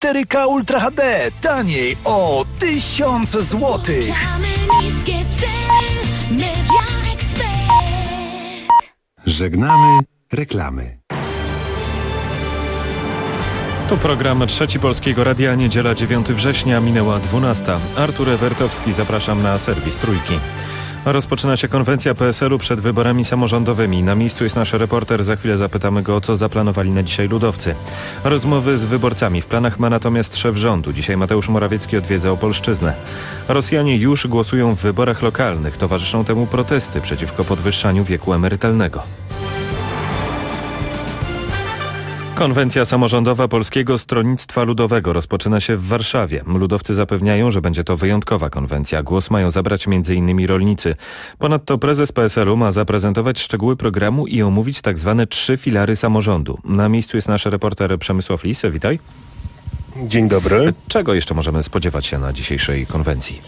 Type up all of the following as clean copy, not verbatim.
4K Ultra HD taniej o 1000 zł. Żegnamy reklamy. To program Trzeci Polskiego Radia, niedziela 9 września, minęła 12. Artur Ewertowski, zapraszam na serwis Trójki. Rozpoczyna się konwencja PSL-u przed wyborami samorządowymi. Na miejscu jest nasz reporter. Za chwilę zapytamy go, o co zaplanowali na dzisiaj ludowcy. Rozmowy z wyborcami w planach ma natomiast szef rządu. Dzisiaj Mateusz Morawiecki odwiedza Opolszczyznę. Rosjanie już głosują w wyborach lokalnych. Towarzyszą temu protesty przeciwko podwyższaniu wieku emerytalnego. Konwencja samorządowa Polskiego Stronnictwa Ludowego rozpoczyna się w Warszawie. Ludowcy zapewniają, że będzie to wyjątkowa konwencja. Głos mają zabrać m.in. rolnicy. Ponadto prezes PSL-u ma zaprezentować szczegóły programu i omówić tzw. 3 filary samorządu. Na miejscu jest nasz reporter Przemysław Lis. Witaj. Dzień dobry. Czego jeszcze możemy spodziewać się na dzisiejszej konwencji?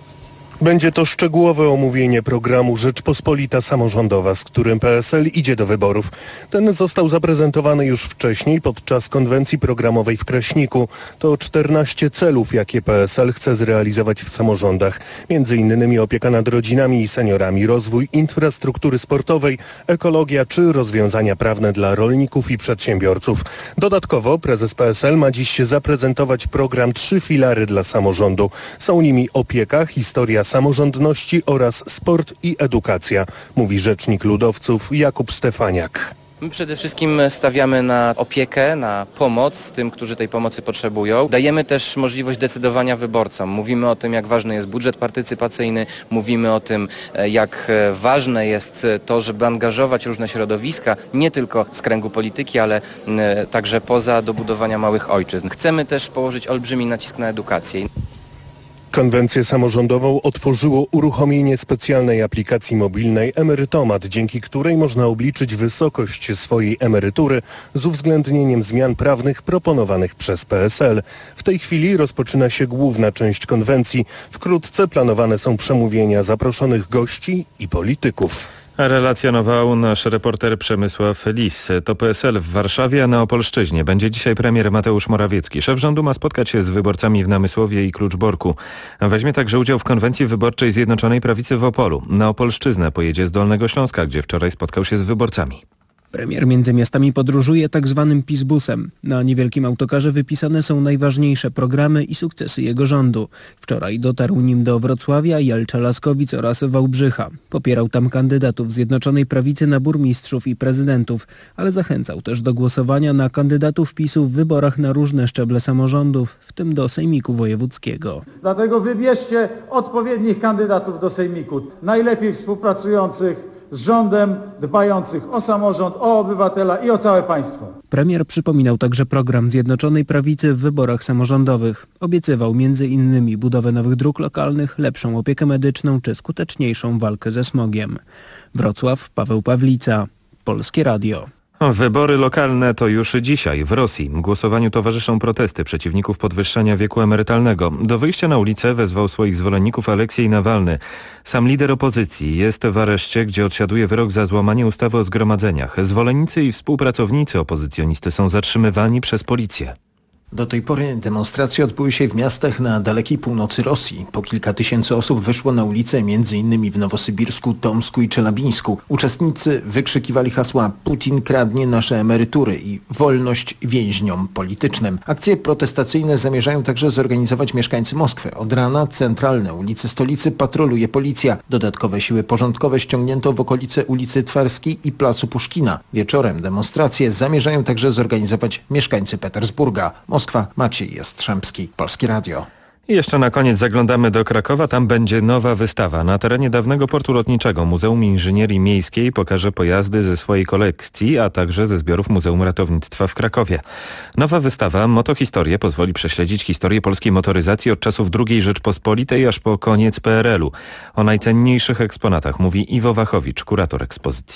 Będzie to szczegółowe omówienie programu Rzeczpospolita Samorządowa, z którym PSL idzie do wyborów. Ten został zaprezentowany już wcześniej podczas konwencji programowej w Kraśniku. To 14 celów, jakie PSL chce zrealizować w samorządach. Między innymi opieka nad rodzinami i seniorami, rozwój infrastruktury sportowej, ekologia czy rozwiązania prawne dla rolników i przedsiębiorców. Dodatkowo prezes PSL ma dziś zaprezentować program 3 filary dla samorządu. Są nimi opieka, historia samorządności oraz sport i edukacja, mówi rzecznik ludowców Jakub Stefaniak. My przede wszystkim stawiamy na opiekę, na pomoc tym, którzy tej pomocy potrzebują. Dajemy też możliwość decydowania wyborcom. Mówimy o tym, jak ważny jest budżet partycypacyjny, mówimy o tym, jak ważne jest to, żeby angażować różne środowiska, nie tylko z kręgu polityki, ale także poza, do budowania małych ojczyzn. Chcemy też położyć olbrzymi nacisk na edukację. Konwencję samorządową otworzyło uruchomienie specjalnej aplikacji mobilnej Emerytomat, dzięki której można obliczyć wysokość swojej emerytury z uwzględnieniem zmian prawnych proponowanych przez PSL. W tej chwili rozpoczyna się główna część konwencji. Wkrótce planowane są przemówienia zaproszonych gości i polityków. Relacjonował nasz reporter Przemysław Lis. To PSL w Warszawie, a na Opolszczyźnie będzie dzisiaj premier Mateusz Morawiecki. Szef rządu ma spotkać się z wyborcami w Namysłowie i Kluczborku. Weźmie także udział w konwencji wyborczej Zjednoczonej Prawicy w Opolu. Na Opolszczyznę pojedzie z Dolnego Śląska, gdzie wczoraj spotkał się z wyborcami. Premier między miastami podróżuje tak zwanym PiS-busem. Na niewielkim autokarze wypisane są najważniejsze programy i sukcesy jego rządu. Wczoraj dotarł nim do Wrocławia, Jelcza-Laskowic oraz Wałbrzycha. Popierał tam kandydatów Zjednoczonej Prawicy na burmistrzów i prezydentów, ale zachęcał też do głosowania na kandydatów PiS-u w wyborach na różne szczeble samorządów, w tym do Sejmiku Wojewódzkiego. Dlatego wybierzcie odpowiednich kandydatów do Sejmiku, najlepiej współpracujących z rządem, dbających o samorząd, o obywatela i o całe państwo. Premier przypominał także program Zjednoczonej Prawicy w wyborach samorządowych. Obiecywał m.in. budowę nowych dróg lokalnych, lepszą opiekę medyczną czy skuteczniejszą walkę ze smogiem. Wrocław, Paweł Pawlica, Polskie Radio. Wybory lokalne to już dzisiaj w Rosji. Głosowaniu towarzyszą protesty przeciwników podwyższania wieku emerytalnego. Do wyjścia na ulicę wezwał swoich zwolenników Aleksiej Nawalny. Sam lider opozycji jest w areszcie, gdzie odsiaduje wyrok za złamanie ustawy o zgromadzeniach. Zwolennicy i współpracownicy opozycjonisty są zatrzymywani przez policję. Do tej pory demonstracje odbyły się w miastach na dalekiej północy Rosji. Po kilka tysięcy osób wyszło na ulice m.in. w Nowosybirsku, Tomsku i Czelabińsku. Uczestnicy wykrzykiwali hasła „Putin kradnie nasze emerytury” i „Wolność więźniom politycznym”. Akcje protestacyjne zamierzają także zorganizować mieszkańcy Moskwy. Od rana centralne ulice stolicy patroluje policja. Dodatkowe siły porządkowe ściągnięto w okolice ulicy Twerskiej i placu Puszkina. Wieczorem demonstracje zamierzają także zorganizować mieszkańcy Petersburga. Moskwa, Maciej Jastrzębski, Polskie Radio. I jeszcze na koniec zaglądamy do Krakowa. Tam będzie nowa wystawa. Na terenie dawnego portu lotniczego Muzeum Inżynierii Miejskiej pokaże pojazdy ze swojej kolekcji, a także ze zbiorów Muzeum Ratownictwa w Krakowie. Nowa wystawa Motohistorie pozwoli prześledzić historię polskiej motoryzacji od czasów II Rzeczpospolitej aż po koniec PRL-u. O najcenniejszych eksponatach mówi Iwo Wachowicz, kurator ekspozycji.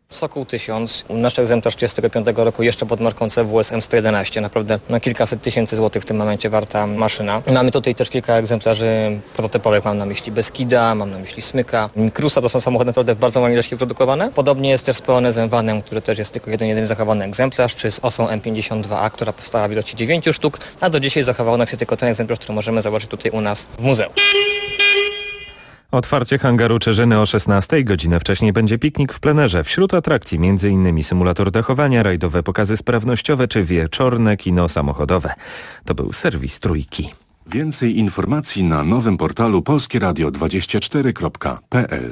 Sokół 1000, nasz egzemplarz 35 roku jeszcze pod marką CWS M111, naprawdę kilkaset tysięcy złotych w tym momencie warta maszyna. Mamy tutaj też kilka egzemplarzy prototypowych, mam na myśli Beskida, mam na myśli Smyka. Mikrusa to są samochody naprawdę w bardzo małej ilości produkowane. Podobnie jest też z Polonezem Vanem, który też jest tylko jedyny zachowany egzemplarz, czy z Osą M52A, która powstała w ilości 9 sztuk, a do dzisiaj zachował nam się tylko ten egzemplarz, który możemy zobaczyć tutaj u nas w muzeum. Otwarcie hangaru Czerzyny o 16:00, godzinę wcześniej będzie piknik w plenerze. Wśród atrakcji m.in. symulator dachowania, rajdowe pokazy sprawnościowe czy wieczorne kino samochodowe. To był serwis Trójki. Więcej informacji na nowym portalu polskieradio24.pl.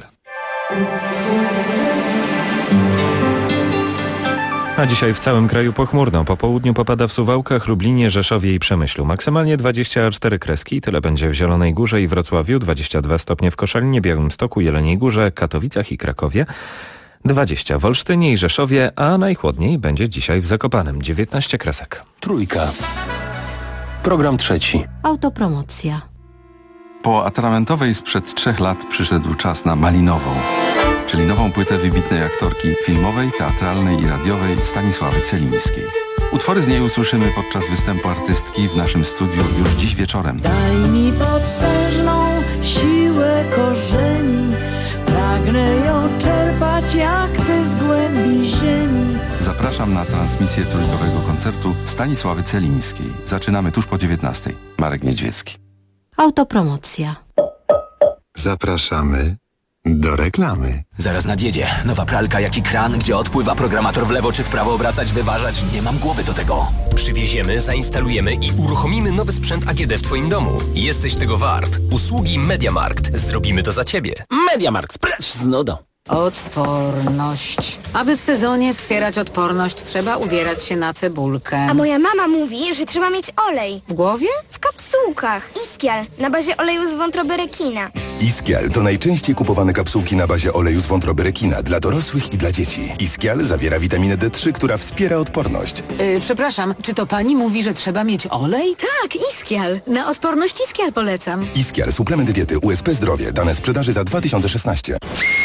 A dzisiaj w całym kraju pochmurno. Po południu popada w Suwałkach, Lublinie, Rzeszowie i Przemyślu. Maksymalnie 24 kreski, tyle będzie w Zielonej Górze i Wrocławiu, 22 stopnie w Koszalinie, Białymstoku, Jeleniej Górze, Katowicach i Krakowie, 20 w Olsztynie i Rzeszowie, a najchłodniej będzie dzisiaj w Zakopanem, 19 kresek. Trójka. Program trzeci. Autopromocja. Po atramentowej sprzed 3 lat przyszedł czas na malinową, czyli nową płytę wybitnej aktorki filmowej, teatralnej i radiowej Stanisławy Celińskiej. Utwory z niej usłyszymy podczas występu artystki w naszym studiu już dziś wieczorem. Daj mi potężną siłę korzeni, pragnę ją czerpać jak ty z głębi ziemi. Zapraszam na transmisję trójkowego koncertu Stanisławy Celińskiej. Zaczynamy tuż po 19:00. Marek Niedźwiecki. Autopromocja. Zapraszamy do reklamy. Zaraz nadjedzie. Nowa pralka jak i kran, gdzie odpływa programator w lewo czy w prawo obracać, wyważać. Nie mam głowy do tego. Przywieziemy, zainstalujemy i uruchomimy nowy sprzęt AGD w twoim domu. Jesteś tego wart. Usługi MediaMarkt. Zrobimy to za ciebie. MediaMarkt, precz z nudą. Odporność. Aby w sezonie wspierać odporność, trzeba ubierać się na cebulkę. A moja mama mówi, że trzeba mieć olej. W głowie? W kapsułkach. Iskial, na bazie oleju z wątroby rekina. Iskial to najczęściej kupowane kapsułki na bazie oleju z wątroby rekina dla dorosłych i dla dzieci. Iskial zawiera witaminę D3, która wspiera odporność. Przepraszam, czy to pani mówi, że trzeba mieć olej? Tak, Iskial. Na odporność Iskial polecam. Iskial, suplement diety USP Zdrowie. Dane sprzedaży za 2016.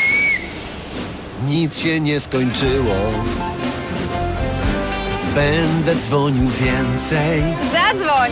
Nic się nie skończyło. Będę dzwonił więcej. Zadzwoń!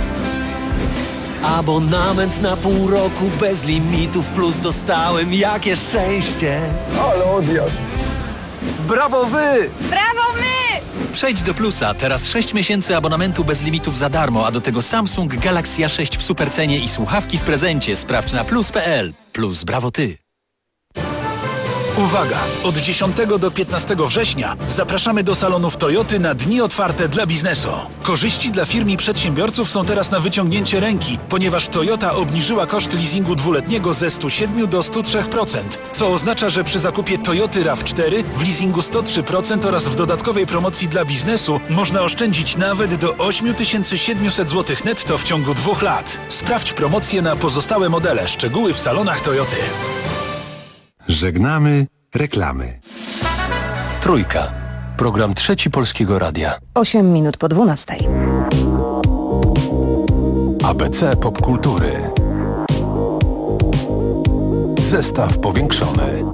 Abonament na pół roku bez limitów plus dostałem. Jakie szczęście! Ale odjazd! Brawo wy! Brawo my! Przejdź do Plusa. Teraz 6 miesięcy abonamentu bez limitów za darmo, a do tego Samsung Galaxy A6 w supercenie i słuchawki w prezencie. Sprawdź na plus.pl. Plus, brawo ty! Uwaga! Od 10 do 15 września zapraszamy do salonów Toyoty na dni otwarte dla biznesu. Korzyści dla firm i przedsiębiorców są teraz na wyciągnięcie ręki, ponieważ Toyota obniżyła koszty leasingu dwuletniego ze 107 do 103%, co oznacza, że przy zakupie Toyoty RAV4 w leasingu 103% oraz w dodatkowej promocji dla biznesu można oszczędzić nawet do 8700 zł netto w ciągu 2 lat. Sprawdź promocje na pozostałe modele. Szczegóły w salonach Toyoty. Żegnamy reklamy. Trójka. Program trzeci Polskiego Radia. 8 minut po 12. ABC Popkultury. Zestaw powiększony.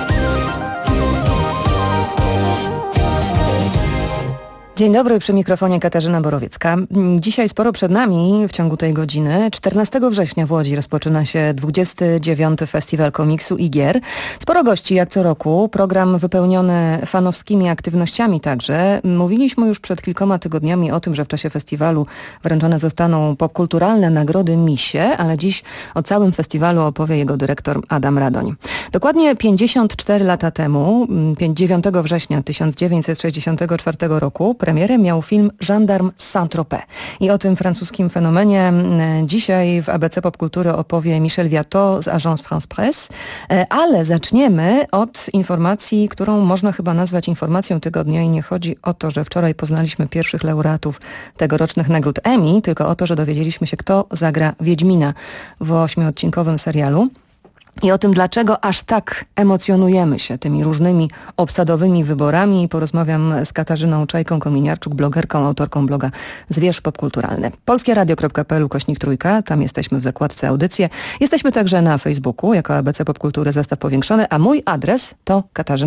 Dzień dobry, przy mikrofonie Katarzyna Borowiecka. Dzisiaj sporo przed nami w ciągu tej godziny. 14 września w Łodzi rozpoczyna się 29. Festiwal Komiksu i Gier. Sporo gości jak co roku, program wypełniony fanowskimi aktywnościami także. Mówiliśmy już przed kilkoma tygodniami o tym, że w czasie festiwalu wręczone zostaną popkulturalne nagrody Misie, ale dziś o całym festiwalu opowie jego dyrektor Adam Radoń. Dokładnie 54 lata temu, 9 września 1964 roku, premierę miał film Gendarme z Saint-Tropez. I o tym francuskim fenomenie dzisiaj w ABC Popkultury opowie Michel Viatot z Agence France Presse. Ale zaczniemy od informacji, którą można chyba nazwać informacją tygodnia i nie chodzi o to, że wczoraj poznaliśmy pierwszych laureatów tegorocznych nagród Emmy, tylko o to, że dowiedzieliśmy się, kto zagra Wiedźmina w 8-odcinkowym serialu. i o tym, dlaczego aż tak emocjonujemy się tymi różnymi obsadowymi wyborami. Porozmawiam z Katarzyną Czajką-Kominiarczuk, blogerką, autorką bloga Zwierz Popkulturalny. polskieradio.pl/3, tam jesteśmy w zakładce audycje. Jesteśmy także na Facebooku jako ABC Popkultury Zestaw Powiększony, a mój adres to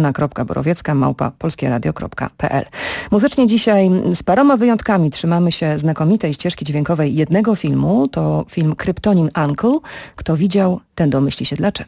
katarzyna.borowiecka@polskieradio.pl. Muzycznie dzisiaj z paroma wyjątkami trzymamy się znakomitej ścieżki dźwiękowej jednego filmu. To film Kryptonim Uncle. Kto widział, ten domyśli się dlaczego.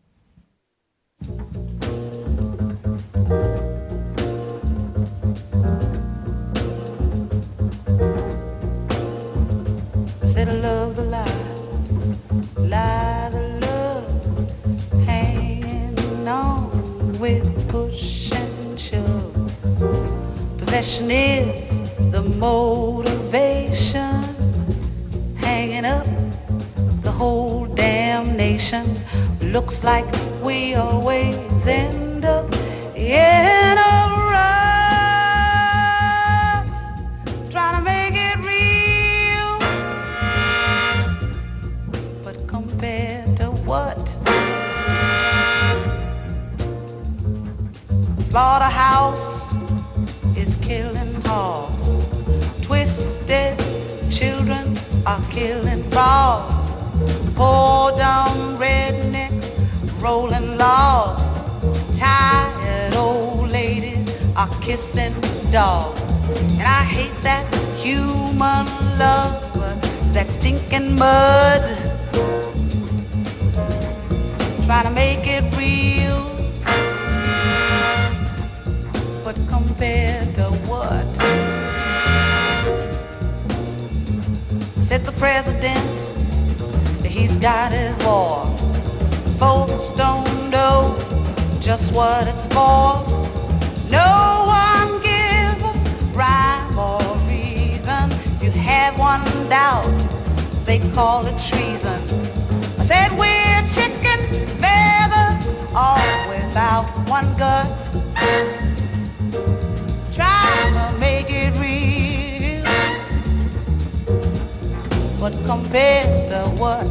Said I love the lie, lie the love, hanging on with push and shove. Possession is the motivation, hanging up the whole damn nation. Looks like we always end up in a rut, trying to make it real, but compared to what? Slaughterhouse is killing hard, twisted children are killing frogs, poor dumb rednecks rolling logs, tired old ladies are kissing dogs. And I hate that human love, that stinking mud, trying to make it real, but compared to what? Said the president, he's got his war. Folks don't know just what it's for. No one gives us rhyme or reason. If you have one doubt, they call it treason. I said we're chicken feathers, all without one gut. Try to make it real, but compared to what?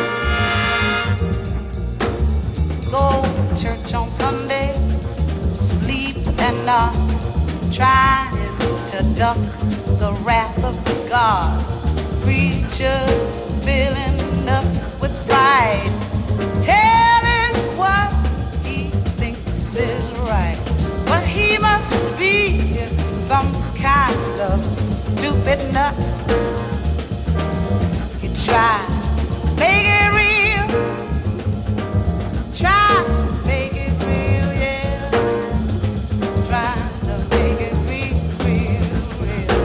Go to church on Sunday, sleep and not trying to duck the wrath of God. Preachers filling us with pride, telling what he thinks is right. But he must be some kind of stupid nut. He tries to make it real, try to make it real, yeah. Try to make it real, real, real.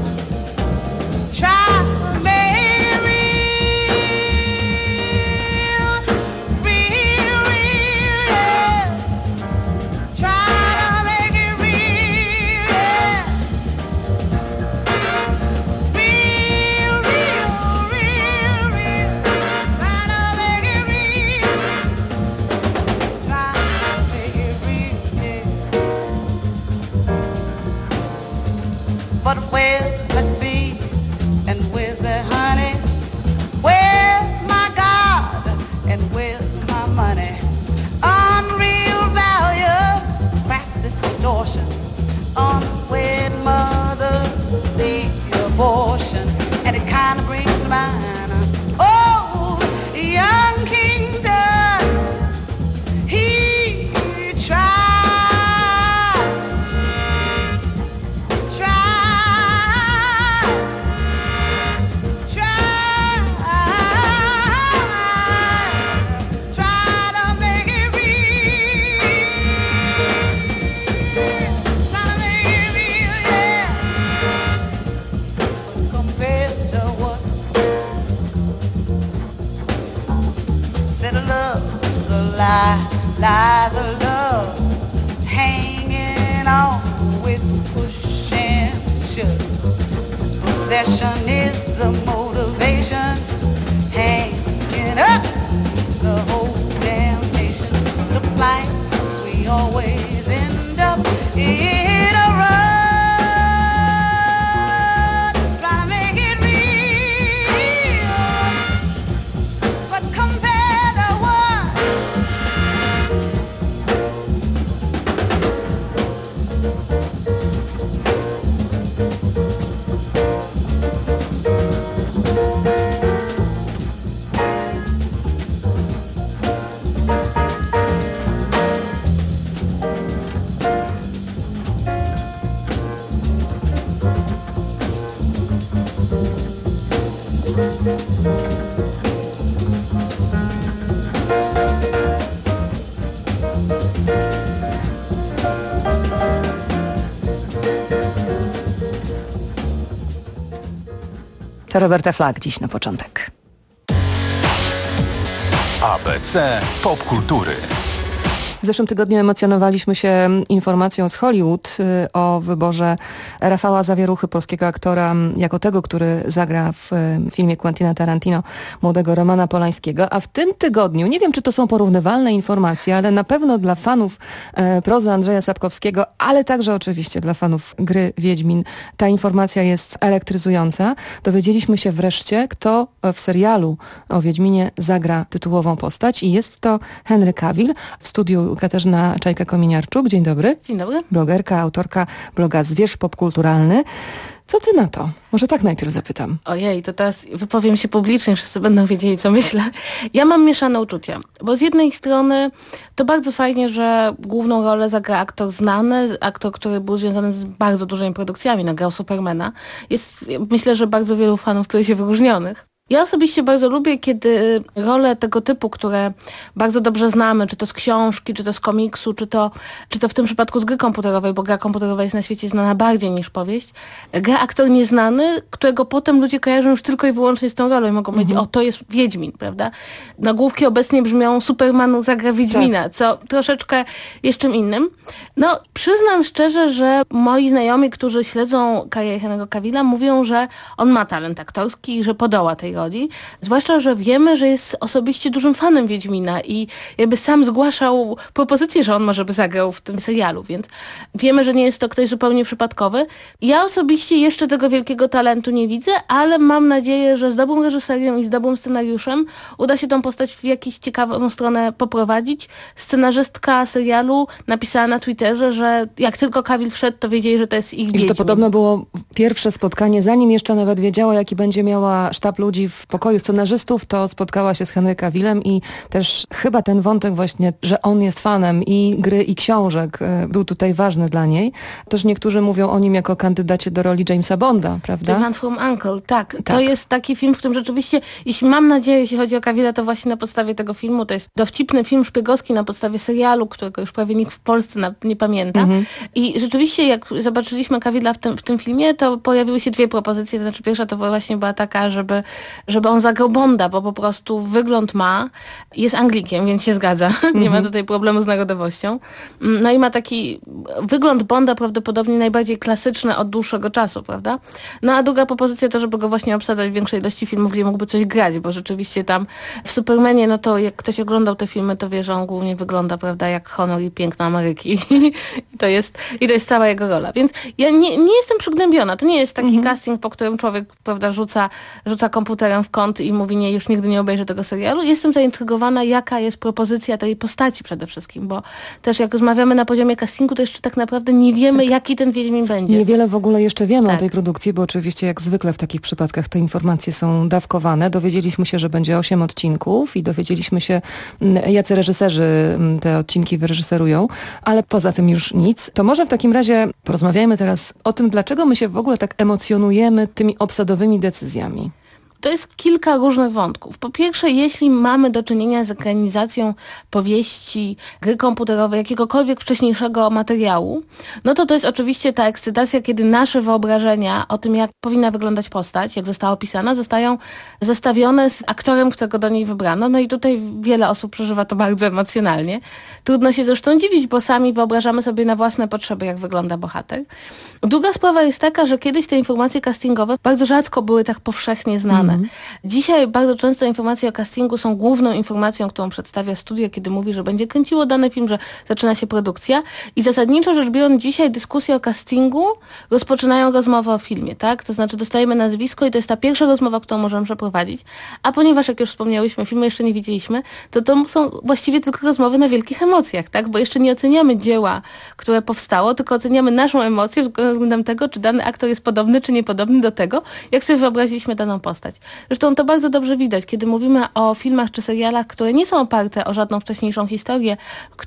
Try to make it real, real, real, yeah. Try to make it real, yeah. Real, real, real, real. Try to make it real. But where's that bee and where's that honey? Where's my God and where's my money? Unreal values, crass distortion, unwed mothers, the abortion, and it kind of brings to mind, oh, young King Tut, he tried. Lie the love, hanging on with push and shove. Possession is the motivation, hanging up the whole damn nation. Looks like we always end up in a rut, trying to make it real, but compared to what? To Roberta Flack dziś na początek. ABC popkultury. W zeszłym tygodniu emocjonowaliśmy się informacją z Hollywood o wyborze Rafała Zawieruchy, polskiego aktora, jako tego, który zagra w filmie Quentina Tarantino młodego Romana Polańskiego. A w tym tygodniu, nie wiem, czy to są porównywalne informacje, ale na pewno dla fanów prozy Andrzeja Sapkowskiego, ale także oczywiście dla fanów gry Wiedźmin, ta informacja jest elektryzująca. Dowiedzieliśmy się wreszcie, kto w serialu o Wiedźminie zagra tytułową postać i jest to Henry Cavill. W studiu Katarzyna Czajka-Kominiarczuk. Dzień dobry. Dzień dobry. Blogerka, autorka bloga Zwierz Popkulturalny. Co ty na to? Może tak najpierw zapytam. Ojej, to teraz wypowiem się publicznie, wszyscy będą wiedzieli, co myślę. Ja mam mieszane uczucia, bo z jednej strony to bardzo fajnie, że główną rolę zagra aktor znany, aktor, który był związany z bardzo dużymi produkcjami, nagrał Supermana. Jest, myślę, że bardzo wielu fanów, których się wyróżnionych. Ja osobiście bardzo lubię, kiedy role tego typu, które bardzo dobrze znamy, czy to z książki, czy to z komiksu, czy to w tym przypadku z gry komputerowej, bo gra komputerowa jest na świecie znana bardziej niż powieść, gra aktor nieznany, którego potem ludzie kojarzą już tylko i wyłącznie z tą rolą i mogą powiedzieć, o, to jest Wiedźmin, prawda? Nagłówki obecnie brzmią Superman zagra Wiedźmina, tak, co troszeczkę jest czym innym. No, przyznam szczerze, że moi znajomi, którzy śledzą karierę Henry'ego Cavilla, mówią, że on ma talent aktorski i że podoła tej roli. Zwłaszcza, że wiemy, że jest osobiście dużym fanem Wiedźmina i jakby sam zgłaszał propozycję, że on może by zagrał w tym serialu, więc wiemy, że nie jest to ktoś zupełnie przypadkowy. Ja osobiście jeszcze tego wielkiego talentu nie widzę, ale mam nadzieję, że z dobrym reżyserem i z dobrym scenariuszem uda się tą postać w jakąś ciekawą stronę poprowadzić. Scenarzystka serialu napisała na Twitterze, że jak tylko Cavill wszedł, to wiedzieli, że to jest ich Wiedźmin. I że to podobno było pierwsze spotkanie, zanim jeszcze nawet wiedziała, jaki będzie miała sztab ludzi w pokoju scenarzystów, to spotkała się z Henry Cavillem i też chyba ten wątek właśnie, że on jest fanem i gry, i książek był tutaj ważny dla niej. Też niektórzy mówią o nim jako kandydacie do roli Jamesa Bonda, prawda? The Man from U.N.C.L.E., tak. To jest taki film, w którym rzeczywiście, jeśli mam nadzieję, jeśli chodzi o Cavilla, to właśnie na podstawie tego filmu, to jest dowcipny film szpiegowski na podstawie serialu, którego już prawie nikt w Polsce nie pamięta. I rzeczywiście, jak zobaczyliśmy Cavilla w tym filmie, to pojawiły się dwie propozycje. To znaczy pierwsza to właśnie była taka, żeby on zagrał Bonda, bo po prostu wygląd ma, jest Anglikiem, więc się zgadza. Nie ma tutaj problemu z narodowością. No i ma taki wygląd Bonda prawdopodobnie najbardziej klasyczny od dłuższego czasu, prawda? No a druga propozycja to, żeby go właśnie obsadzać w większej ilości filmów, gdzie mógłby coś grać, bo rzeczywiście tam w Supermanie, no to jak ktoś oglądał te filmy, to wie, że on głównie wygląda, prawda, jak honor i piękno Ameryki. I to jest cała jego rola. Więc ja nie jestem przygnębiona. To nie jest taki casting, po którym człowiek, prawda, rzuca komputerem w kąt i mówi, nie, już nigdy nie obejrzę tego serialu. Jestem zaintrygowana, jaka jest propozycja tej postaci przede wszystkim, bo też jak rozmawiamy na poziomie castingu, to jeszcze tak naprawdę nie wiemy, jaki ten Wiedźmin będzie. Niewiele w ogóle jeszcze wiemy o tej produkcji, bo oczywiście jak zwykle w takich przypadkach te informacje są dawkowane. Dowiedzieliśmy się, że będzie 8 odcinków i dowiedzieliśmy się, jacy reżyserzy te odcinki wyreżyserują, ale poza tym już nic. To może w takim razie porozmawiajmy teraz o tym, dlaczego my się w ogóle tak emocjonujemy tymi obsadowymi decyzjami. To jest kilka różnych wątków. Po pierwsze, jeśli mamy do czynienia z ekranizacją powieści, gry komputerowej, jakiegokolwiek wcześniejszego materiału, no to jest oczywiście ta ekscytacja, kiedy nasze wyobrażenia o tym, jak powinna wyglądać postać, jak została opisana, zostają zestawione z aktorem, którego do niej wybrano. No i tutaj wiele osób przeżywa to bardzo emocjonalnie. Trudno się zresztą dziwić, bo sami wyobrażamy sobie na własne potrzeby, jak wygląda bohater. Druga sprawa jest taka, że kiedyś te informacje castingowe bardzo rzadko były tak powszechnie znane. Dzisiaj bardzo często informacje o castingu są główną informacją, którą przedstawia studio, kiedy mówi, że będzie kręciło dany film, że zaczyna się produkcja. I zasadniczo rzecz biorąc, dzisiaj dyskusje o castingu rozpoczynają rozmowę o filmie, tak? To znaczy dostajemy nazwisko i to jest ta pierwsza rozmowa, którą możemy przeprowadzić. A ponieważ, jak już wspomniałyśmy, filmu jeszcze nie widzieliśmy, to są właściwie tylko rozmowy na wielkich emocjach, tak? Bo jeszcze nie oceniamy dzieła, które powstało, tylko oceniamy naszą emocję względem tego, czy dany aktor jest podobny, czy niepodobny do tego, jak sobie wyobraziliśmy daną postać. Zresztą to bardzo dobrze widać, kiedy mówimy o filmach czy serialach, które nie są oparte o żadną wcześniejszą historię,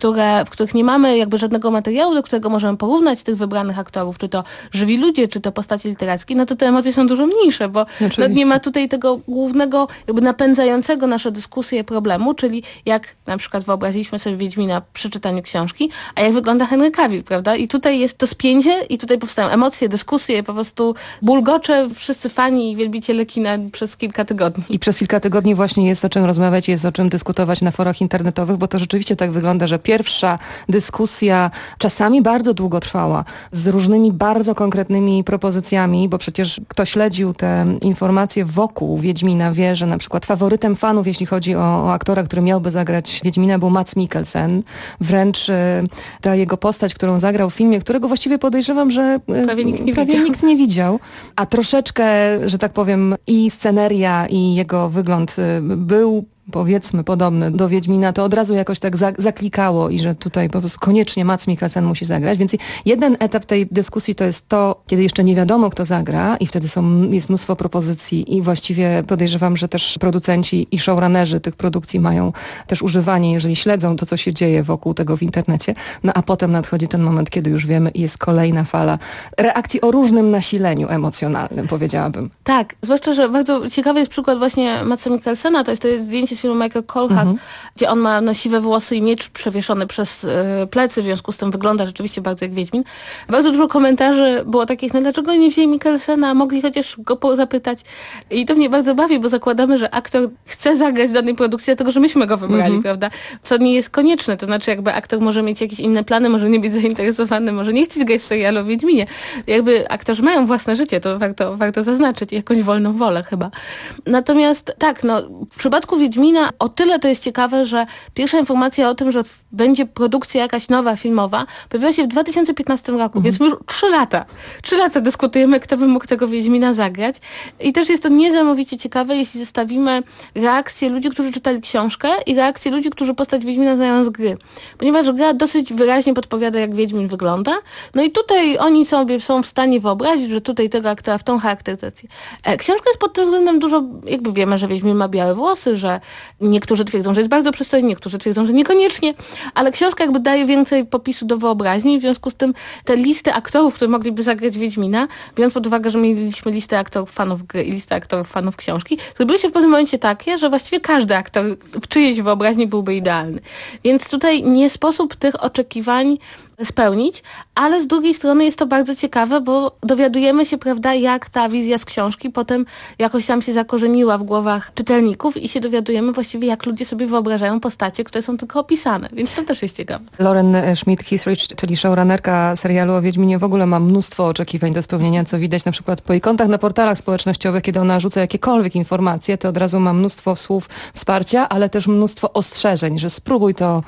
w których nie mamy jakby żadnego materiału, do którego możemy porównać tych wybranych aktorów, czy to żywi ludzie, czy to postacie literackie, no to te emocje są dużo mniejsze, bo nie ma tutaj tego głównego, jakby napędzającego nasze dyskusje problemu, czyli jak na przykład wyobraziliśmy sobie Wiedźmina przy czytaniu książki, a jak wygląda Henry Cavill, prawda? I tutaj jest to spięcie i tutaj powstają emocje, dyskusje, po prostu bulgocze wszyscy fani i wielbiciele kina przez kilka tygodni. I przez kilka tygodni właśnie jest o czym rozmawiać, jest o czym dyskutować na forach internetowych, bo to rzeczywiście tak wygląda, że pierwsza dyskusja czasami bardzo długo trwała, z różnymi bardzo konkretnymi propozycjami, bo przecież kto śledził te informacje wokół Wiedźmina wie, że na przykład faworytem fanów, jeśli chodzi o aktora, który miałby zagrać Wiedźmina, był Mads Mikkelsen. Wręcz ta jego postać, którą zagrał w filmie, którego właściwie podejrzewam, że prawie nikt nie widział. A troszeczkę, że tak powiem, i sceneria, i jego wygląd był, powiedzmy, podobny do Wiedźmina, to od razu jakoś tak zaklikało i że tutaj po prostu koniecznie Mads Mikkelsen musi zagrać. Więc jeden etap tej dyskusji to jest to, kiedy jeszcze nie wiadomo, kto zagra i wtedy jest mnóstwo propozycji i właściwie podejrzewam, że też producenci i showrunnerzy tych produkcji mają też używanie, jeżeli śledzą to, co się dzieje wokół tego w internecie. No a potem nadchodzi ten moment, kiedy już wiemy i jest kolejna fala reakcji o różnym nasileniu emocjonalnym, powiedziałabym. Tak, zwłaszcza, że bardzo ciekawy jest przykład właśnie Madsa Mikkelsena, to jest zdjęcie z filmu Michael Kohlhaas, gdzie on ma siwe włosy i miecz przewieszony przez plecy, w związku z tym wygląda rzeczywiście bardzo jak Wiedźmin. Bardzo dużo komentarzy było takich, no dlaczego nie wzięli Mikkelsena, mogli chociaż go zapytać. I to mnie bardzo bawi, bo zakładamy, że aktor chce zagrać w danej produkcji, dlatego że myśmy go wybrali, prawda? Co nie jest konieczne, to znaczy jakby aktor może mieć jakieś inne plany, może nie być zainteresowany, może nie chcieć grać w serialu o Wiedźminie. Jakby aktorzy mają własne życie, to warto zaznaczyć, jakąś wolną wolę chyba. Natomiast tak, no w przypadku Wiedźmina o tyle to jest ciekawe, że pierwsza informacja o tym, że będzie produkcja jakaś nowa, filmowa, pojawiła się w 2015 roku, więc my już 3 lata dyskutujemy, kto by mógł tego Wiedźmina zagrać. I też jest to niesamowicie ciekawe, jeśli zestawimy reakcje ludzi, którzy czytali książkę i reakcje ludzi, którzy postać Wiedźmina znają z gry. Ponieważ gra dosyć wyraźnie podpowiada, jak Wiedźmin wygląda. No i tutaj oni sobie są w stanie wyobrazić, że tutaj tego aktora w tą charakteryzację. Książka jest pod tym względem dużo, jakby wiemy, że Wiedźmin ma białe włosy, że niektórzy twierdzą, że jest bardzo przystojny, niektórzy twierdzą, że niekoniecznie, ale książka jakby daje więcej popisu do wyobraźni, w związku z tym te listy aktorów, które mogliby zagrać Wiedźmina, biorąc pod uwagę, że mieliśmy listę aktorów fanów gry i listę aktorów fanów książki, zrobiły się w pewnym momencie takie, że właściwie każdy aktor w czyjejś wyobraźni byłby idealny. Więc tutaj nie sposób tych oczekiwań spełnić, ale z drugiej strony jest to bardzo ciekawe, bo dowiadujemy się, prawda, jak ta wizja z książki potem jakoś tam się zakorzeniła w głowach czytelników i się dowiadujemy właściwie, jak ludzie sobie wyobrażają postacie, które są tylko opisane, więc to też jest ciekawe. Lauren Schmidt-Hissrich, czyli showrunnerka serialu o Wiedźminie, w ogóle ma mnóstwo oczekiwań do spełnienia, co widać na przykład po jej kontach na portalach społecznościowych, kiedy ona rzuca jakiekolwiek informacje, to od razu ma mnóstwo słów wsparcia, ale też mnóstwo ostrzeżeń, że spróbuj to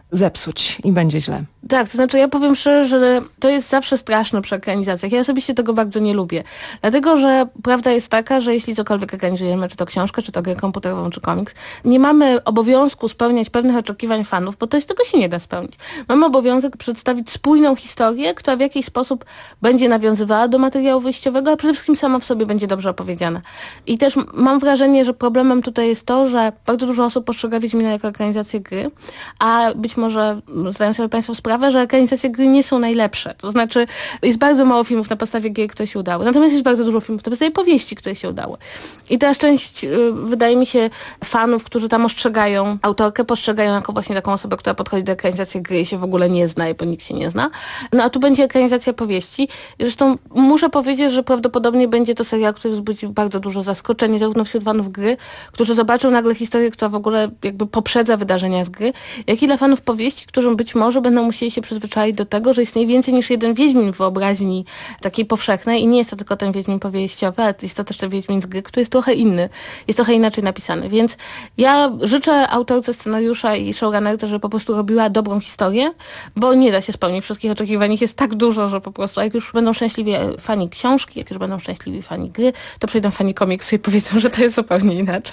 zepsuć i będzie źle. Tak, to znaczy ja powiem szczerze, że to jest zawsze straszne przy ekranizacjach. Ja osobiście tego bardzo nie lubię. Dlatego, że prawda jest taka, że jeśli cokolwiek ekranizujemy, czy to książkę, czy to grę komputerową, czy komiks, nie mamy obowiązku spełniać pewnych oczekiwań fanów, bo tego się nie da spełnić. Mamy obowiązek przedstawić spójną historię, która w jakiś sposób będzie nawiązywała do materiału wyjściowego, a przede wszystkim sama w sobie będzie dobrze opowiedziana. I też mam wrażenie, że problemem tutaj jest to, że bardzo dużo osób postrzega Wiedźmina jako ekranizację gry, a być może zdają sobie Państwo sprawę, że ekranizacje gry nie są najlepsze. To znaczy jest bardzo mało filmów na podstawie gier, które się udały. Natomiast jest bardzo dużo filmów na podstawie powieści, które się udały. I teraz część, wydaje mi się, fanów, którzy tam ostrzegają, autorkę postrzegają jako właśnie taką osobę, która podchodzi do ekranizacji gry i się w ogóle nie zna, bo nikt się nie zna. No a tu będzie ekranizacja powieści. I zresztą muszę powiedzieć, że prawdopodobnie będzie to serial, który wzbudzi bardzo dużo zaskoczeń, zarówno wśród fanów gry, którzy zobaczą nagle historię, która w ogóle jakby poprzedza wydarzenia z gry, jak i dla fanów powieści, którzy być może będą musieli się przyzwyczaić do tego, że istnieje więcej niż jeden Wiedźmin w wyobraźni takiej powszechnej i nie jest to tylko ten Wiedźmin powieściowy, ale jest to też ten Wiedźmin z gry, który jest trochę inny, jest trochę inaczej napisany. Więc ja życzę autorce scenariusza i showrunnerce, żeby po prostu robiła dobrą historię, bo nie da się spełnić wszystkich oczekiwań. Ich jest tak dużo, że po prostu jak już będą szczęśliwi fani książki, jak już będą szczęśliwi fani gry, to przyjdą fani komiksu i powiedzą, że to jest zupełnie inaczej.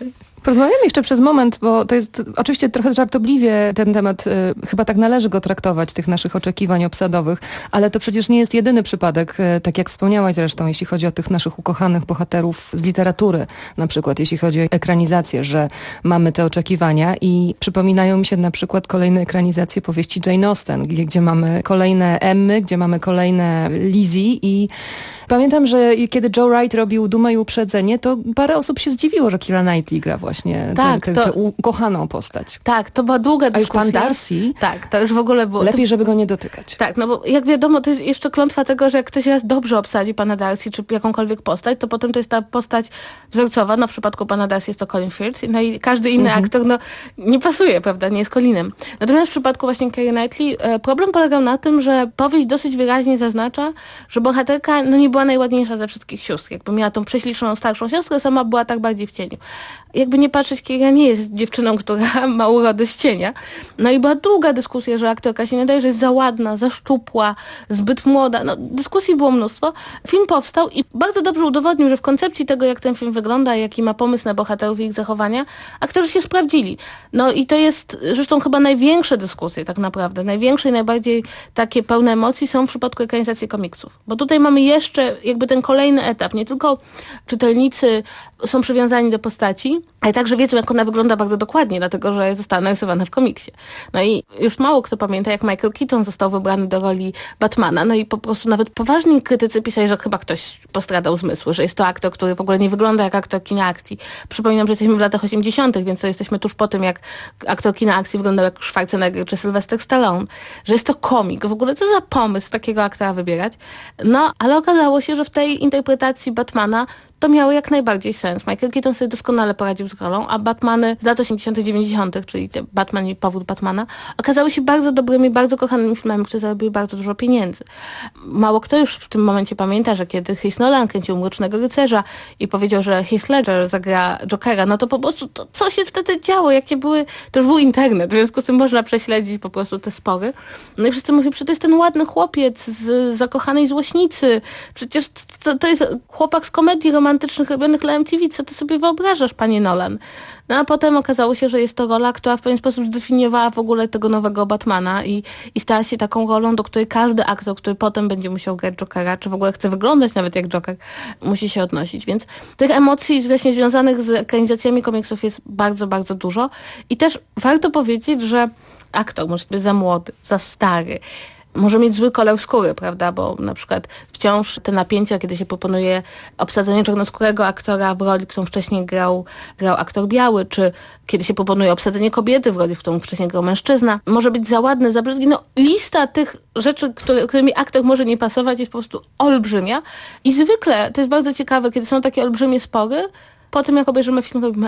Porozmawiamy jeszcze przez moment, bo to jest oczywiście trochę żartobliwie ten temat, chyba tak należy go traktować, tych naszych oczekiwań obsadowych, ale to przecież nie jest jedyny przypadek, tak jak wspomniałaś zresztą, jeśli chodzi o tych naszych ukochanych bohaterów z literatury, na przykład jeśli chodzi o ekranizację, że mamy te oczekiwania i przypominają mi się na przykład kolejne ekranizacje powieści Jane Austen, gdzie mamy kolejne Emmy, gdzie mamy kolejne Lizzie i pamiętam, że kiedy Joe Wright robił Dumę i Uprzedzenie, to parę osób się zdziwiło, że Keira Knightley gra właśnie tę ukochaną postać. Tak, to była długa dyskusja. A już pan Darcy? Tak, to już w ogóle było... Lepiej, żeby go nie dotykać. Tak, no bo jak wiadomo, to jest jeszcze klątwa tego, że jak ktoś raz dobrze obsadzi pana Darcy, czy jakąkolwiek postać, to potem to jest ta postać wzorcowa. No w przypadku pana Darcy jest to Colin Firth, no i każdy inny aktor, no nie pasuje, prawda, nie jest Colinem. Natomiast w przypadku właśnie Keira Knightley problem polegał na tym, że powieść dosyć wyraźnie zaznacza, że bohaterka no nie była najładniejsza ze wszystkich sióstr. Jakby miała tą prześliczną starszą siostrę, sama była tak bardziej w cieniu. Jakby nie patrzeć, Keira nie jest dziewczyną, która ma urodę z cienia. No i była długa dyskusja, że aktorka się nie daje, że jest za ładna, za szczupła, zbyt młoda. No, dyskusji było mnóstwo. Film powstał i bardzo dobrze udowodnił, że w koncepcji tego, jak ten film wygląda, jaki ma pomysł na bohaterów i ich zachowania, aktorzy się sprawdzili. No i to jest zresztą chyba największe dyskusje tak naprawdę. Największe i najbardziej takie pełne emocji są w przypadku ekranizacji komiksów. Bo tutaj mamy jeszcze jakby ten kolejny etap. Nie tylko czytelnicy są przywiązani do postaci, ale także wiedzą, jak ona wygląda bardzo dokładnie, dlatego że została narysowana w komiksie. No i już mało kto pamięta, jak Michael Keaton został wybrany do roli Batmana. No i po prostu nawet poważni krytycy pisali, że chyba ktoś postradał zmysły, że jest to aktor, który w ogóle nie wygląda jak aktor kina akcji. Przypominam, że jesteśmy w latach 80., więc to jesteśmy tuż po tym, jak aktor kina akcji wyglądał jak Schwarzenegger czy Sylvester Stallone. Że jest to komik. W ogóle co za pomysł takiego aktora wybierać? No, ale okazało się, że w tej interpretacji Batmana to miało jak najbardziej sens. Michael Keaton sobie doskonale poradził z rolą, a Batmany z lat 80., 90., czyli Batman i powrót Batmana, okazały się bardzo dobrymi, bardzo kochanymi filmami, które zarobiły bardzo dużo pieniędzy. Mało kto już w tym momencie pamięta, że kiedy Chris Nolan kręcił Mrocznego Rycerza i powiedział, że Heath Ledger zagra Jokera, no to po prostu to, co się wtedy działo, jakie były, to już był internet, w związku z tym można prześledzić po prostu te spory. No i wszyscy mówią, że to jest ten ładny chłopiec z Zakochanej Złośnicy, przecież to jest chłopak z komedii romantycznych robionych dla MTV, co ty sobie wyobrażasz, panie Nolan? No a potem okazało się, że jest to rola, która w pewien sposób zdefiniowała w ogóle tego nowego Batmana i stała się taką rolą, do której każdy aktor, który potem będzie musiał grać Jokera, czy w ogóle chce wyglądać nawet jak Joker, musi się odnosić. Więc tych emocji właśnie związanych z ekranizacjami komiksów jest bardzo, bardzo dużo. I też warto powiedzieć, że aktor może być za młody, za stary, może mieć zły kolor skóry, prawda, bo na przykład wciąż te napięcia, kiedy się proponuje obsadzenie czarnoskórego aktora w roli, którą wcześniej grał aktor biały, czy kiedy się proponuje obsadzenie kobiety w roli, w którą wcześniej grał mężczyzna, może być za ładny, za brzydki. No, lista tych rzeczy, którymi aktor może nie pasować, jest po prostu olbrzymia i zwykle to jest bardzo ciekawe, kiedy są takie olbrzymie spory. Po tym, jak obejrzymy film, robimy,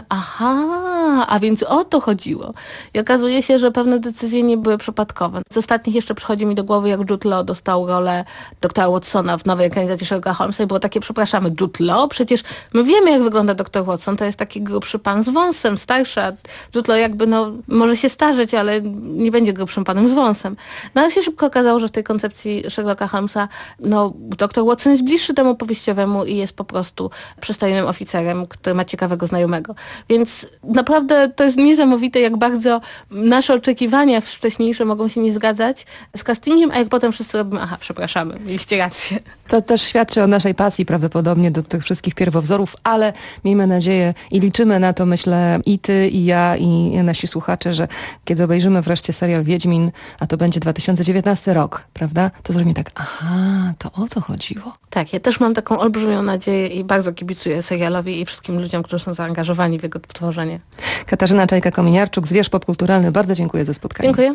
aha, a więc o to chodziło. I okazuje się, że pewne decyzje nie były przypadkowe. Z ostatnich jeszcze przychodzi mi do głowy, jak Jude Law dostał rolę doktora Watsona w nowej ekranizacji Sherlocka Holmesa i było takie, przepraszamy, Jude Law? Przecież my wiemy, jak wygląda doktor Watson. To jest taki grubszy pan z wąsem, starszy, a Jude Law jakby, no, może się starzeć, ale nie będzie grubszym panem z wąsem. No ale się szybko okazało, że w tej koncepcji Sherlocka Holmesa, no, doktor Watson jest bliższy temu powieściowemu i jest po prostu przystojnym oficerem, który ma ciekawego znajomego. Więc naprawdę to jest niesamowite, jak bardzo nasze oczekiwania wcześniejsze mogą się nie zgadzać z castingiem, a jak potem wszyscy robimy, aha, przepraszamy, mieliście rację. To też świadczy o naszej pasji prawdopodobnie do tych wszystkich pierwowzorów, ale miejmy nadzieję i liczymy na to, myślę, i ty, i ja, i nasi słuchacze, że kiedy obejrzymy wreszcie serial Wiedźmin, a to będzie 2019 rok, prawda? To zrobimy tak, aha, to o to chodziło. Tak, ja też mam taką olbrzymią nadzieję i bardzo kibicuję serialowi i wszystkim ludziom, którzy są zaangażowani w jego tworzenie. Katarzyna Czajka-Kominiarczuk, Zwierz Popkulturalny. Bardzo dziękuję za spotkanie. Dziękuję.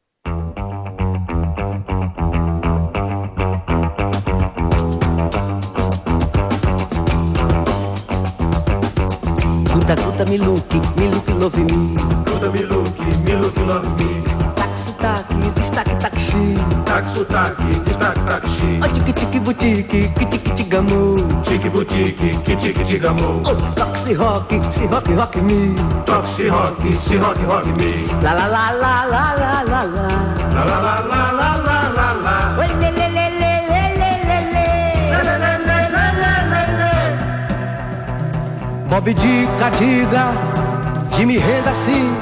Kuta miluki love me. Kuta miluki love me. Taksutaki, distaki taksi. Taksutaki, distaki taksi. O chiki butiki, kichi gamu. Chiki butiki, kichi gamu. Oh, taxi hockey me. Taxi hockey me. La la la la la la la la. La la la la la la la la. Oi le le le le le le le le. Le le le le le le le. Bobby diga, Jimi Henderson,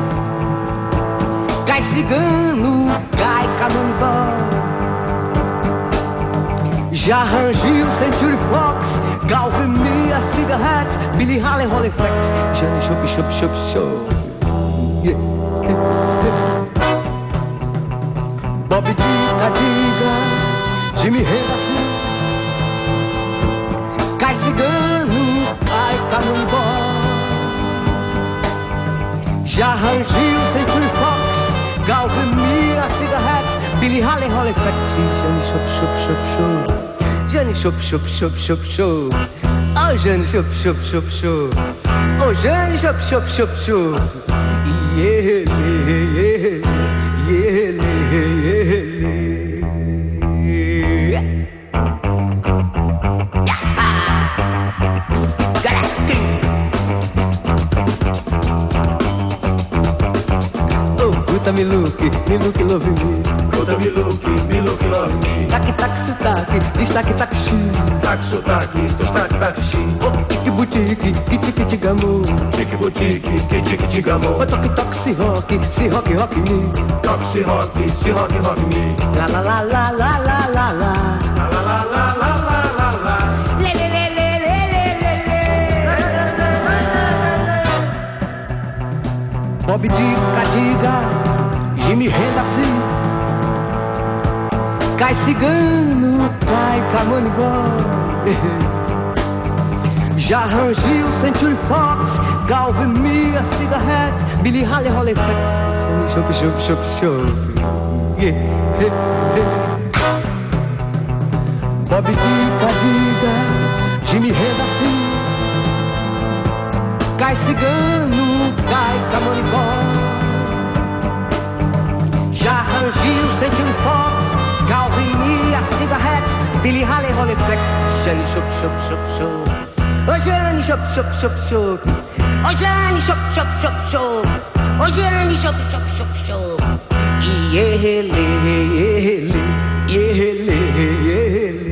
cai cigano, cai canonibal. Já rangiu Century Fox, Calvin Mia, Cigarettes, Billy Haley, Holly Flex, Johnny Shop, Shop, Shop, Shop. Yeah. Bobby Dica, Diga, Jimi Henderson, cai cigano, cai canonibal. Já rangiu Century Fox, Calvin Mia, Cigarettes, Billy Haley, Holly Flex, Johnny Shop, Shop, Shop, Shop. Johnny Shop, Shop, Shop, Shop, Shop. Oh, Johnny Shop, Shop, Shop, Shop. Oh, Johnny Shop, Shop, Shop, Shop. Yeah, yeah, yeah, me look, love me. Conta me look, love me. Tac, tac, sotaque, destaque, tac, chi. Tac, sotaque, destaque, tac, chi. Oh, tique, boutique, tique, tigamo. Tique, boutique, tique, tigamo. Oh, toque, toque, si rock, rock me. Toque, si rock, rock me. La la la la la la la la. La la la la la la la la. Le le le le le le le. Bobby Dica, Diga. Jimi Henderson, cai cigano, cai canonibal. Já rangiu Century Fox, Calvin Mia, Cigarette, Billy Haley, Holly Flex, Shop, Shop, Shop, Shop. Yeah. Bobby Dica, Diga, Jimi Henderson, cai cigano, cai canonibal. Já rangiu Century Fox, Calvin Mia, Cigarettes, Billy Haley, Holly Flex, Johnny Shop, Shop, Shop, Shop. Oh, Johnny Shop, Shop, Shop, Shop. Oh, Johnny Shop, Shop, Shop, Shop. Oh, Johnny Shop, Shop, Shop, Shop. Yeah, yeah, yeah, yeah, yeah.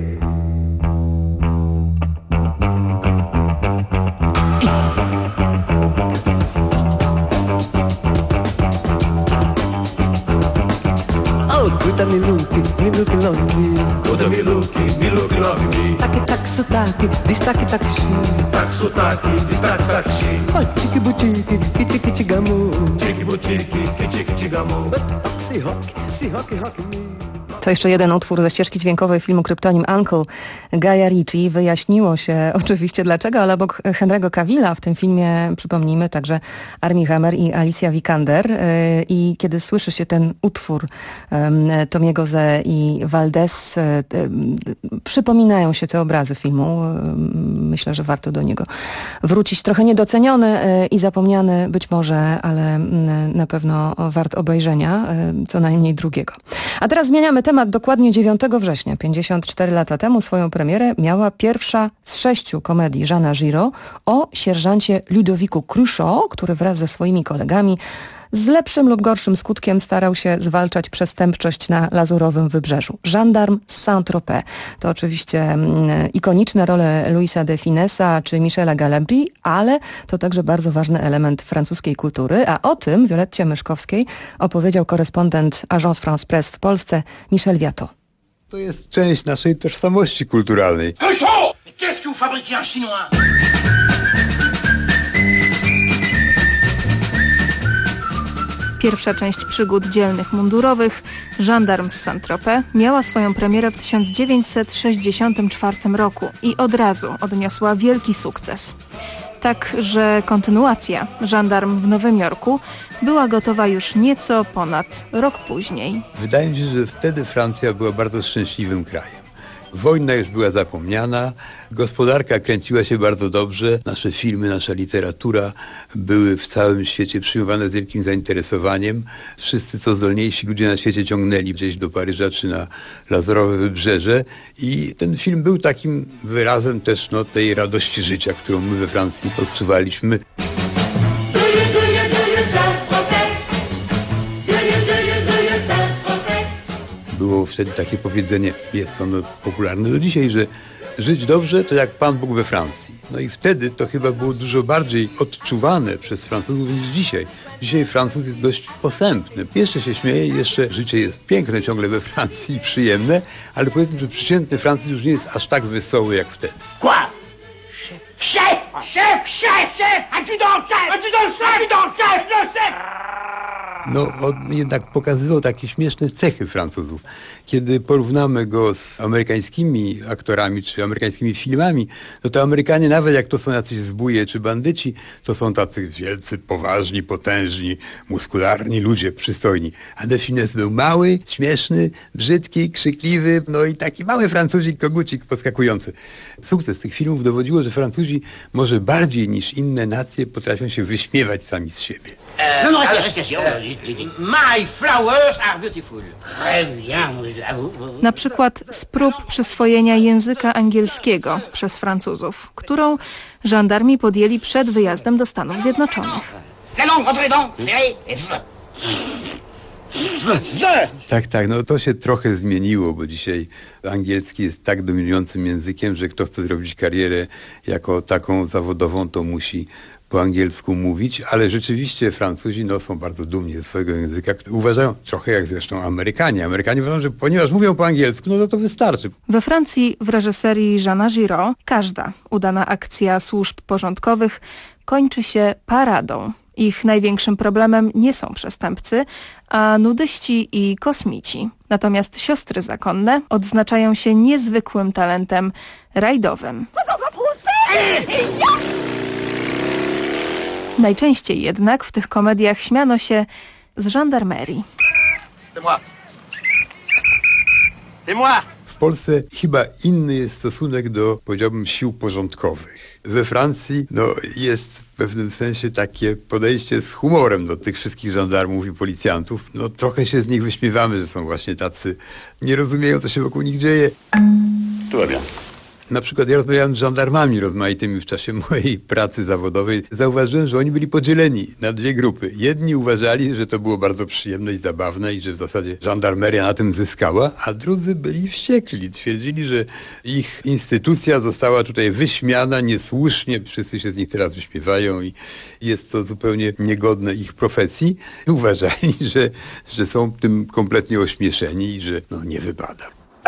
Me look, love me. Conta me look, love me. Tac, tac, sotaque, destaque, tac, chi. Tac, sotaque, destaque, tac, chi. Oh, tique, boutique, tique, tigamo. Tique, boutique, tique, tigamo. Si rock, rock me. To jeszcze jeden utwór ze ścieżki dźwiękowej filmu Kryptonim Uncle Guya Ritchie. Wyjaśniło się oczywiście dlaczego, ale obok Henry'ego Cavilla w tym filmie, przypomnijmy, także Armie Hammer i Alicia Vikander. I kiedy słyszy się ten utwór Tomiego Ze i Valdez, przypominają się te obrazy filmu. Myślę, że warto do niego wrócić. Trochę niedoceniony i zapomniany być może, ale na pewno wart obejrzenia, co najmniej drugiego. A teraz zmieniamy temat. Dokładnie 9 września, 54 lata temu, swoją premierę miała pierwsza z 6 komedii Jeana Giraud o sierżancie Ludovicu Cruchot, który wraz ze swoimi kolegami z lepszym lub gorszym skutkiem starał się zwalczać przestępczość na Lazurowym Wybrzeżu. Gendarme z Saint-Tropez. To oczywiście ikoniczne role Louisa de Finessa czy Michela Galabri, ale to także bardzo ważny element francuskiej kultury, a o tym Violetcie Myszkowskiej opowiedział korespondent Agence France Presse w Polsce Michel Viatot. To jest część naszej tożsamości kulturalnej. Cruchot! Qu'est-ce que vous fabriquez en chinois? Pierwsza część przygód dzielnych mundurowych, Gendarme z Saint-Tropez, miała swoją premierę w 1964 roku i od razu odniosła wielki sukces. Tak, że kontynuacja, Gendarme w Nowym Jorku, była gotowa już nieco ponad rok później. Wydaje mi się, że wtedy Francja była bardzo szczęśliwym krajem. Wojna już była zapomniana, gospodarka kręciła się bardzo dobrze, nasze filmy, nasza literatura były w całym świecie przyjmowane z wielkim zainteresowaniem. Wszyscy co zdolniejsi ludzie na świecie ciągnęli gdzieś do Paryża czy na Lazurowe Wybrzeże i ten film był takim wyrazem też tej radości życia, którą my we Francji odczuwaliśmy. Było wtedy takie powiedzenie, jest ono popularne do dzisiaj, że żyć dobrze to jak Pan Bóg we Francji. No i wtedy to chyba było dużo bardziej odczuwane przez Francuzów niż dzisiaj. Dzisiaj Francuz jest dość posępny. Jeszcze się śmieje, jeszcze życie jest piękne ciągle we Francji i przyjemne, ale powiedzmy, że przeciętny Francuz już nie jest aż tak wesoły jak wtedy. Quoi? Chef! Chef! Chef! Chef! Adjudant chef! Adjudant chef! Adjudant chef! Le chef! No, on jednak pokazywał takie śmieszne cechy Francuzów. Kiedy porównamy go z amerykańskimi aktorami czy amerykańskimi filmami, no to Amerykanie, nawet jak to są jacyś zbóje czy bandyci, to są tacy wielcy, poważni, potężni, muskularni ludzie, przystojni. A de Funès był mały, śmieszny, brzydki, krzykliwy, no i taki mały Francuzik, kogucik podskakujący. Sukces tych filmów dowodziło, że Francuzi może bardziej niż inne nacje potrafią się wyśmiewać sami z siebie. Non, restez. My flowers are beautiful. Très bien. Na przykład z prób przyswojenia języka angielskiego przez Francuzów, którą żandarmi podjęli przed wyjazdem do Stanów Zjednoczonych. Tak, no to się trochę zmieniło, bo dzisiaj angielski jest tak dominującym językiem, że kto chce zrobić karierę jako taką zawodową, to musi po angielsku mówić, ale rzeczywiście Francuzi są bardzo dumni ze swojego języka. Uważają, trochę jak zresztą Amerykanie. Amerykanie uważają, że ponieważ mówią po angielsku, no to wystarczy. We Francji w reżyserii Jeana Giraud każda udana akcja służb porządkowych kończy się paradą. Ich największym problemem nie są przestępcy, a nudyści i kosmici. Natomiast siostry zakonne odznaczają się niezwykłym talentem rajdowym. Najczęściej jednak w tych komediach śmiano się z żandarmerii. W Polsce chyba inny jest stosunek do, powiedziałbym, sił porządkowych. We Francji jest w pewnym sensie takie podejście z humorem do tych wszystkich żandarmów i policjantów. Trochę się z nich wyśmiewamy, że są właśnie tacy, nie rozumieją, co się wokół nich dzieje. Na przykład ja rozmawiałem z żandarmami rozmaitymi w czasie mojej pracy zawodowej. Zauważyłem, że oni byli podzieleni na dwie grupy. Jedni uważali, że to było bardzo przyjemne i zabawne i że w zasadzie żandarmeria na tym zyskała, a drudzy byli wściekli. Twierdzili, że ich instytucja została tutaj wyśmiana niesłusznie. Wszyscy się z nich teraz wyśmiewają i jest to zupełnie niegodne ich profesji. Uważali, że są tym kompletnie ośmieszeni i że nie wypada.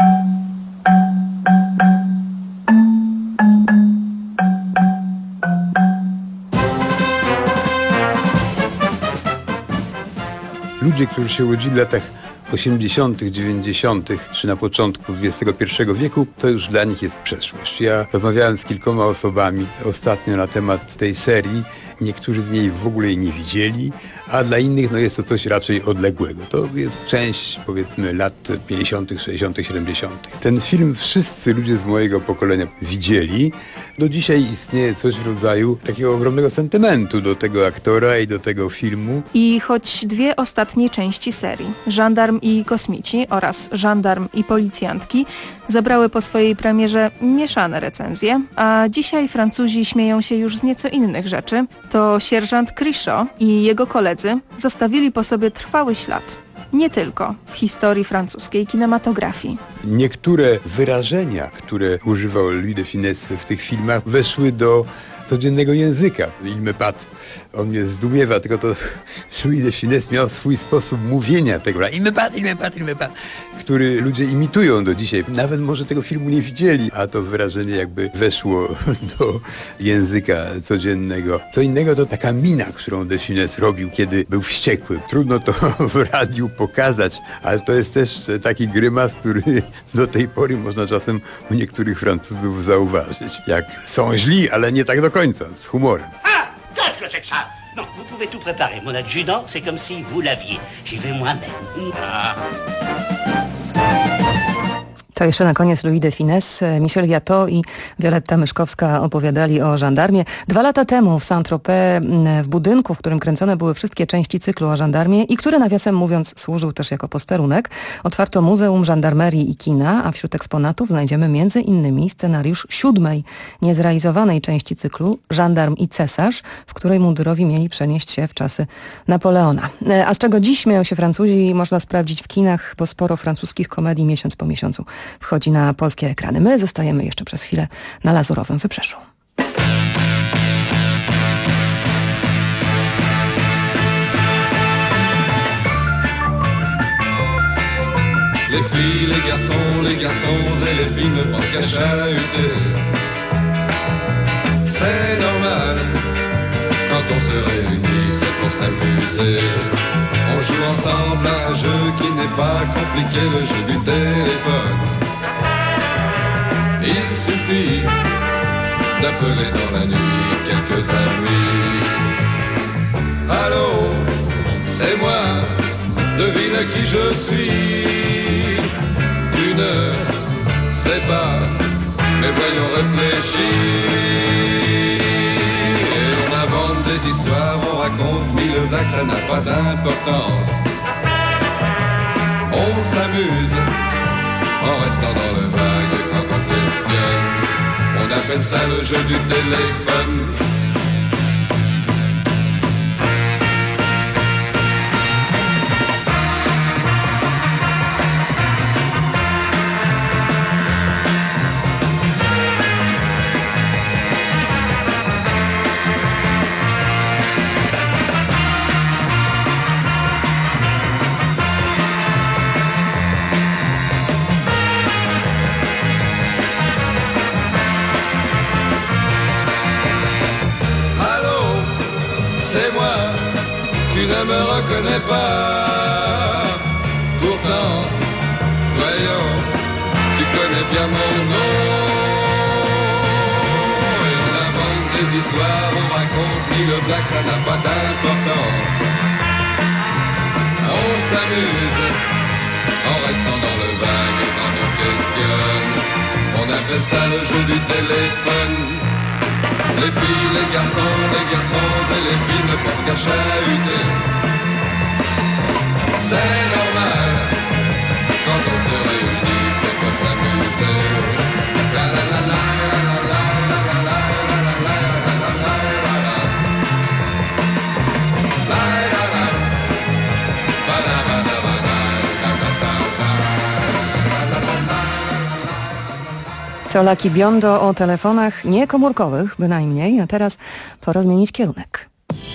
Ludzie, którzy się urodzili w latach 80., 90., czy na początku XXI wieku, to już dla nich jest przeszłość. Ja rozmawiałem z kilkoma osobami ostatnio na temat tej serii. Niektórzy z niej w ogóle jej nie widzieli, a dla innych jest to coś raczej odległego. To jest część, powiedzmy, lat 50., 60., 70. Ten film wszyscy ludzie z mojego pokolenia widzieli. Do dzisiaj istnieje coś w rodzaju takiego ogromnego sentymentu do tego aktora i do tego filmu. I choć dwie ostatnie części serii, Żandarm i kosmici oraz Żandarm i policjantki, zebrały po swojej premierze mieszane recenzje, a dzisiaj Francuzi śmieją się już z nieco innych rzeczy, to sierżant Crichot i jego koledzy zostawili po sobie trwały ślad. Nie tylko w historii francuskiej kinematografii. Niektóre wyrażenia, które używał Louis de Funès w tych filmach, weszły do codziennego języka. Il me pat. On mnie zdumiewa, tylko to Louis de Funès miał swój sposób mówienia tego. Il me pat, il me pat, il me pat, który ludzie imitują do dzisiaj. Nawet może tego filmu nie widzieli, a to wyrażenie jakby weszło do języka codziennego. Co innego to taka mina, którą de Funès robił, kiedy był wściekły. Trudno to w radiu pokazać, ale to jest też taki grymas, który do tej pory można czasem u niektórych Francuzów zauważyć. Jak są źli, ale nie tak do końca, z humorem. Qu'est-ce que c'est que ça? Non, vous pouvez tout préparer. Mon adjudant, c'est comme si vous l'aviez. J'y vais moi-même. To jeszcze na koniec Louis de Funès, Michel Yato i Wioletta Myszkowska opowiadali o żandarmie. 2 lata temu w Saint-Tropez, w budynku, w którym kręcone były wszystkie części cyklu o żandarmie i który, nawiasem mówiąc, służył też jako posterunek, otwarto Muzeum Żandarmerii i Kina, a wśród eksponatów znajdziemy m.in. scenariusz 7. niezrealizowanej części cyklu Żandarm i cesarz, w której mundurowi mieli przenieść się w czasy Napoleona. A z czego dziś śmieją się Francuzi, można sprawdzić w kinach, bo sporo francuskich komedii miesiąc po miesiącu wchodzi na polskie ekrany. My zostajemy jeszcze przez chwilę na Lazurowym Wybrzeżu. Les filles, les garçons et les filles ne pensent qu'à chahuter. C'est normal, quand on se réunit, c'est pour s'amuser. On joue ensemble à un jeu qui n'est pas compliqué, le jeu du téléphone. Il suffit d'appeler dans la nuit quelques amis. Allô, c'est moi, devine qui je suis. Tu ne sais pas, mais voyons réfléchir. Et on invente des histoires, on raconte mille blagues, ça n'a pas d'importance. On s'amuse en restant dans le vague quand on questionne. On appelle ça le jeu du téléphone. Tu ne me reconnais pas. Pourtant, voyons, tu connais bien mon nom. Et on invente des histoires, on raconte mille blagues, ça n'a pas d'importance. On s'amuse en restant dans le vague quand on questionne. On appelle ça le jeu du téléphone. Les filles, les garçons et les filles ne pensent qu'à chahuter. C'est normal, quand on se réunit, c'est pour s'amuser. La la la la la la la la la la la la la Colaki Biondo o telefonach niekomórkowych bynajmniej, a teraz pora zmienić kierunek.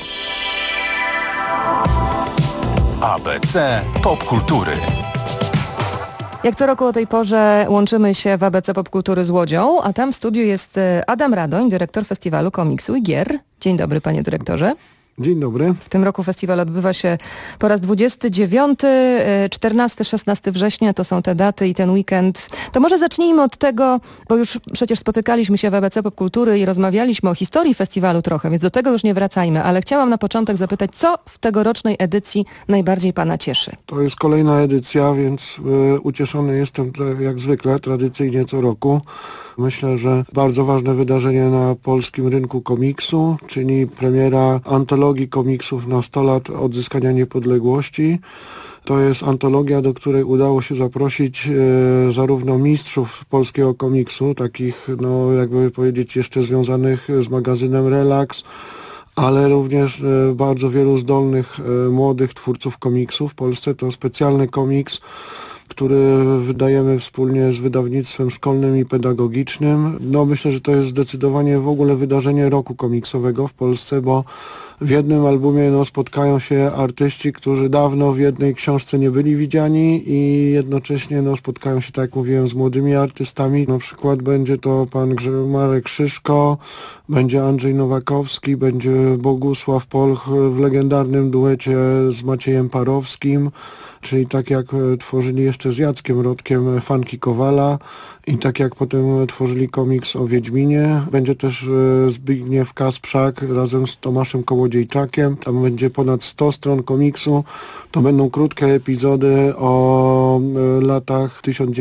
ABC Popkultury. Jak co roku o tej porze łączymy się w ABC Popkultury z Łodzią, a tam w studiu jest Adam Radoń, dyrektor Festiwalu Komiksu i Gier. Dzień dobry, panie dyrektorze. Dzień dobry. W tym roku festiwal odbywa się po raz 29, 14-16 września to są te daty i ten weekend. To może zacznijmy od tego, bo już przecież spotykaliśmy się w ABC Popkultury i rozmawialiśmy o historii festiwalu trochę, więc do tego już nie wracajmy, ale chciałam na początek zapytać, co w tegorocznej edycji najbardziej pana cieszy? To jest kolejna edycja, więc ucieszony jestem jak zwykle, tradycyjnie co roku. Myślę, że bardzo ważne wydarzenie na polskim rynku komiksu, czyli premiera antologii komiksów na 100 lat odzyskania niepodległości. To jest antologia, do której udało się zaprosić zarówno mistrzów polskiego komiksu, takich, no jakby powiedzieć, jeszcze związanych z magazynem Relax, ale również bardzo wielu zdolnych, młodych twórców komiksu w Polsce. To specjalny komiks, który wydajemy wspólnie z wydawnictwem szkolnym i pedagogicznym. No myślę, że to jest zdecydowanie w ogóle wydarzenie roku komiksowego w Polsce, bo w jednym albumie spotkają się artyści, którzy dawno w jednej książce nie byli widziani i jednocześnie spotkają się, tak jak mówiłem, z młodymi artystami. Na przykład będzie to pan Marek Szyszko, będzie Andrzej Nowakowski, będzie Bogusław Polch w legendarnym duecie z Maciejem Parowskim, czyli tak jak tworzyli jeszcze z Jackiem Rodkiem Fanki Kowala i tak jak potem tworzyli komiks o Wiedźminie. Będzie też Zbigniew Kasprzak razem z Tomaszem Kołodziejczakiem. Tam będzie ponad 100 stron komiksu. To będą krótkie epizody o latach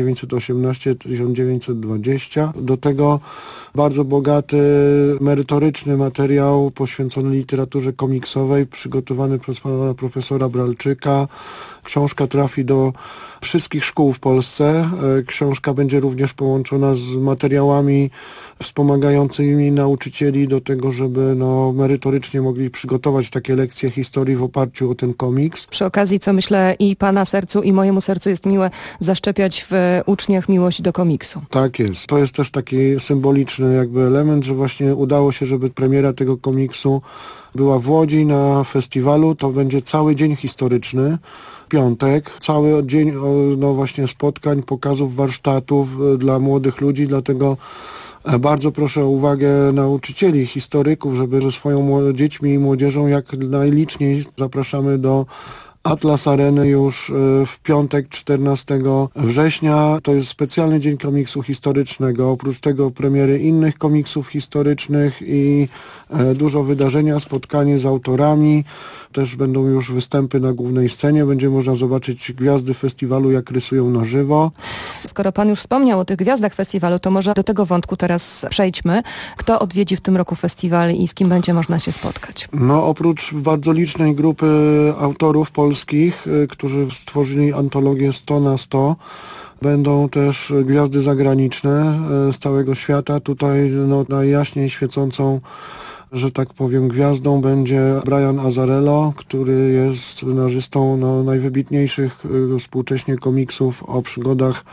1918-1920. Do tego bardzo bogaty, merytoryczny materiał poświęcony literaturze komiksowej, przygotowany przez pana profesora Bralczyka. Książka trafi do wszystkich szkół w Polsce. Książka będzie również połączona z materiałami wspomagającymi nauczycieli do tego, żeby merytorycznie mogli przygotować takie lekcje historii w oparciu o ten komiks. Przy okazji, co myślę i pana sercu, i mojemu sercu jest miłe, zaszczepiać w uczniach miłość do komiksu. Tak jest. To jest też taki symboliczny jakby element, że właśnie udało się, żeby premiera tego komiksu była w Łodzi na festiwalu. To będzie cały dzień historyczny, piątek, cały dzień no właśnie spotkań, pokazów, warsztatów dla młodych ludzi, dlatego bardzo proszę o uwagę nauczycieli, historyków, żeby ze swoją dziećmi i młodzieżą jak najliczniej zapraszamy do Atlas Areny już w piątek 14 września. To jest specjalny dzień komiksu historycznego. Oprócz tego premiery innych komiksów historycznych i dużo wydarzenia, spotkanie z autorami. Też będą już występy na głównej scenie. Będzie można zobaczyć gwiazdy festiwalu, jak rysują na żywo. Skoro pan już wspomniał o tych gwiazdach festiwalu, to może do tego wątku teraz przejdźmy. Kto odwiedzi w tym roku festiwal i z kim będzie można się spotkać? No, oprócz bardzo licznej grupy autorów polskich, którzy stworzyli antologię 100 na 100, będą też gwiazdy zagraniczne z całego świata. Tutaj no, najjaśniej świecącą, że tak powiem, gwiazdą będzie Brian Azzarello, który jest scenarzystą najwybitniejszych współcześnie komiksów o przygodach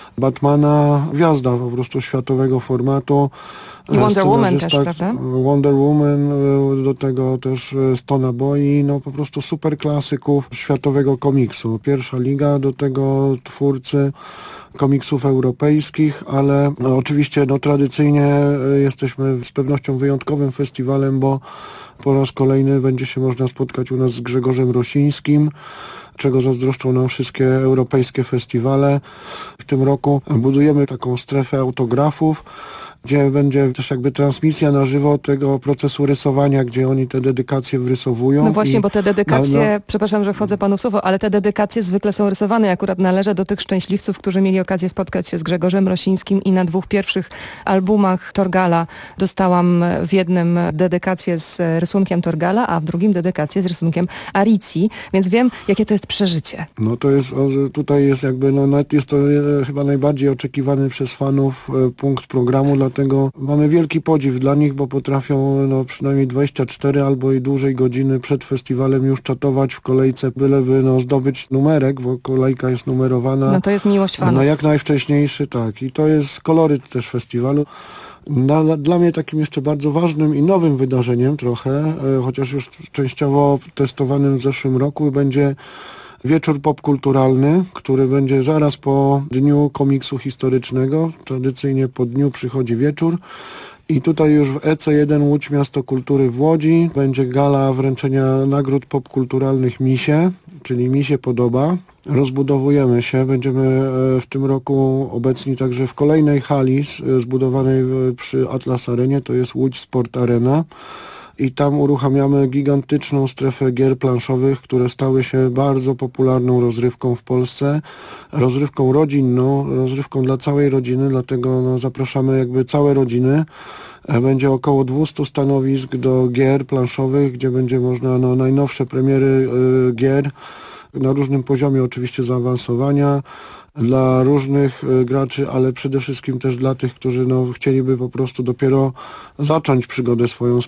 Batmana. Gwiazda po prostu światowego formatu. I Wonder Woman też, prawda? Wonder Woman, do tego też 100 naboi, no po prostu super klasyków światowego komiksu. Pierwsza liga, do tego twórcy komiksów europejskich, ale no, oczywiście no, tradycyjnie jesteśmy z pewnością wyjątkowym festiwalem, bo po raz kolejny będzie się można spotkać u nas z Grzegorzem Rosińskim, czego zazdroszczą nam wszystkie europejskie festiwale. W tym roku budujemy taką strefę autografów, gdzie będzie też jakby transmisja na żywo tego procesu rysowania, gdzie oni te dedykacje wrysowują. No właśnie, bo te dedykacje, przepraszam, że wchodzę panu w słowo, ale te dedykacje zwykle są rysowane. Ja akurat należę do tych szczęśliwców, którzy mieli okazję spotkać się z Grzegorzem Rosińskim i na 2 pierwszych albumach Torgala dostałam w jednym dedykację z rysunkiem Torgala, a w drugim dedykację z rysunkiem Aricji, więc wiem, jakie to jest przeżycie. No to jest, tutaj jest jakby, no jest to chyba najbardziej oczekiwany przez fanów punkt programu, dlatego mamy wielki podziw dla nich, bo potrafią no, przynajmniej 24 albo i dłużej godziny przed festiwalem już czatować w kolejce, byleby no, zdobyć numerek, bo kolejka jest numerowana. No to jest miłość fanów. No jak najwcześniejszy, tak. I to jest koloryt też festiwalu. Dla mnie takim jeszcze bardzo ważnym i nowym wydarzeniem trochę, chociaż już częściowo testowanym w zeszłym roku, będzie wieczór popkulturalny, który będzie zaraz po Dniu Komiksu Historycznego. Tradycyjnie po dniu przychodzi wieczór. I tutaj już w EC1 Łódź Miasto Kultury w Łodzi będzie gala wręczenia nagród popkulturalnych Misie, czyli Mi się podoba. Rozbudowujemy się, będziemy w tym roku obecni także w kolejnej hali zbudowanej przy Atlas Arenie, to jest Łódź Sport Arena. I tam uruchamiamy gigantyczną strefę gier planszowych, które stały się bardzo popularną rozrywką w Polsce. Rozrywką rodzinną, rozrywką dla całej rodziny, dlatego no, zapraszamy jakby całe rodziny. Będzie około 200 stanowisk do gier planszowych, gdzie będzie można no, najnowsze premiery gier na różnym poziomie oczywiście zaawansowania dla różnych graczy, ale przede wszystkim też dla tych, którzy no, chcieliby po prostu dopiero zacząć przygodę swoją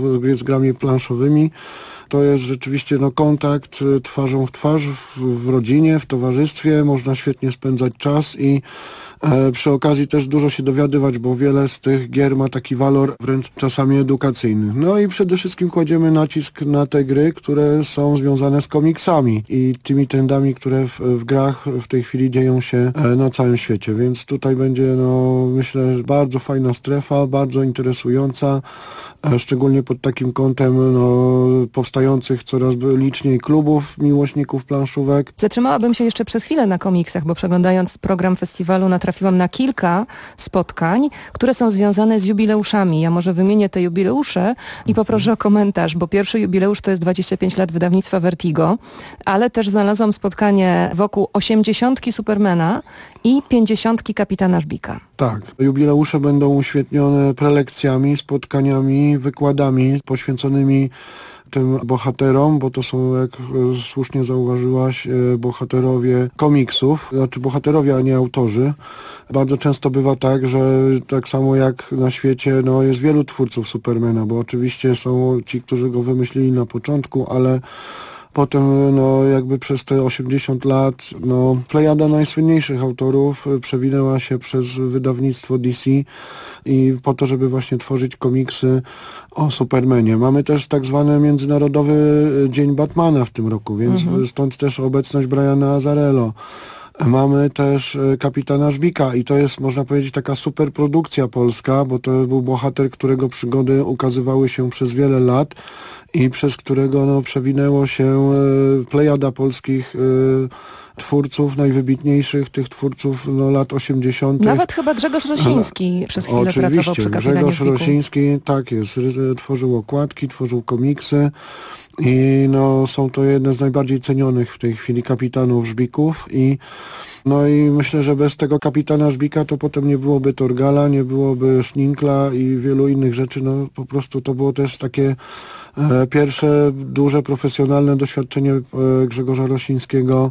z grami planszowymi. To jest rzeczywiście no, kontakt twarzą w twarz w rodzinie, w towarzystwie. Można świetnie spędzać czas i przy okazji też dużo się dowiadywać, bo wiele z tych gier ma taki walor wręcz czasami edukacyjny. No i przede wszystkim kładziemy nacisk na te gry, które są związane z komiksami i tymi trendami, które w grach w tej chwili dzieją się na całym świecie. Więc tutaj będzie, no, myślę, bardzo fajna strefa, bardzo interesująca, szczególnie pod takim kątem no, powstających coraz liczniej klubów miłośników planszówek. Zatrzymałabym się jeszcze przez chwilę na komiksach, bo przeglądając program festiwalu natrafiłam na kilka spotkań, które są związane z jubileuszami. Ja może wymienię te jubileusze i poproszę o komentarz, bo pierwszy jubileusz to jest 25 lat wydawnictwa Vertigo, ale też znalazłam spotkanie wokół 80 Supermana i 50 Kapitana Żbika. Tak, jubileusze będą uświetnione prelekcjami, spotkaniami, wykładami poświęconymi tym bohaterom, bo to są, jak słusznie zauważyłaś, bohaterowie komiksów, znaczy bohaterowie, a nie autorzy. Bardzo często bywa tak, że tak samo jak na świecie, jest wielu twórców Supermana, bo oczywiście są ci, którzy go wymyślili na początku, ale potem, jakby przez te 80 lat, plejada najsłynniejszych autorów przewinęła się przez wydawnictwo DC i po to, żeby właśnie tworzyć komiksy o Supermanie. Mamy też tak zwany Międzynarodowy Dzień Batmana w tym roku, więc stąd też obecność Briana Azzarello. Mamy też Kapitana Żbika i to jest, można powiedzieć, taka superprodukcja polska, bo to był bohater, którego przygody ukazywały się przez wiele lat i przez którego przewinęło się plejada polskich twórców, najwybitniejszych tych twórców lat 80. Nawet chyba Grzegorz Rosiński przez chwilę pracował przy Kapitanie Grzegorz Żbiku. Rosiński, tak jest, tworzył okładki, tworzył komiksy i są to jedne z najbardziej cenionych w tej chwili kapitanów Żbików i myślę, że bez tego Kapitana Żbika to potem nie byłoby Torgala, nie byłoby Szninkla i wielu innych rzeczy, po prostu to było też takie pierwsze duże profesjonalne doświadczenie Grzegorza Rosińskiego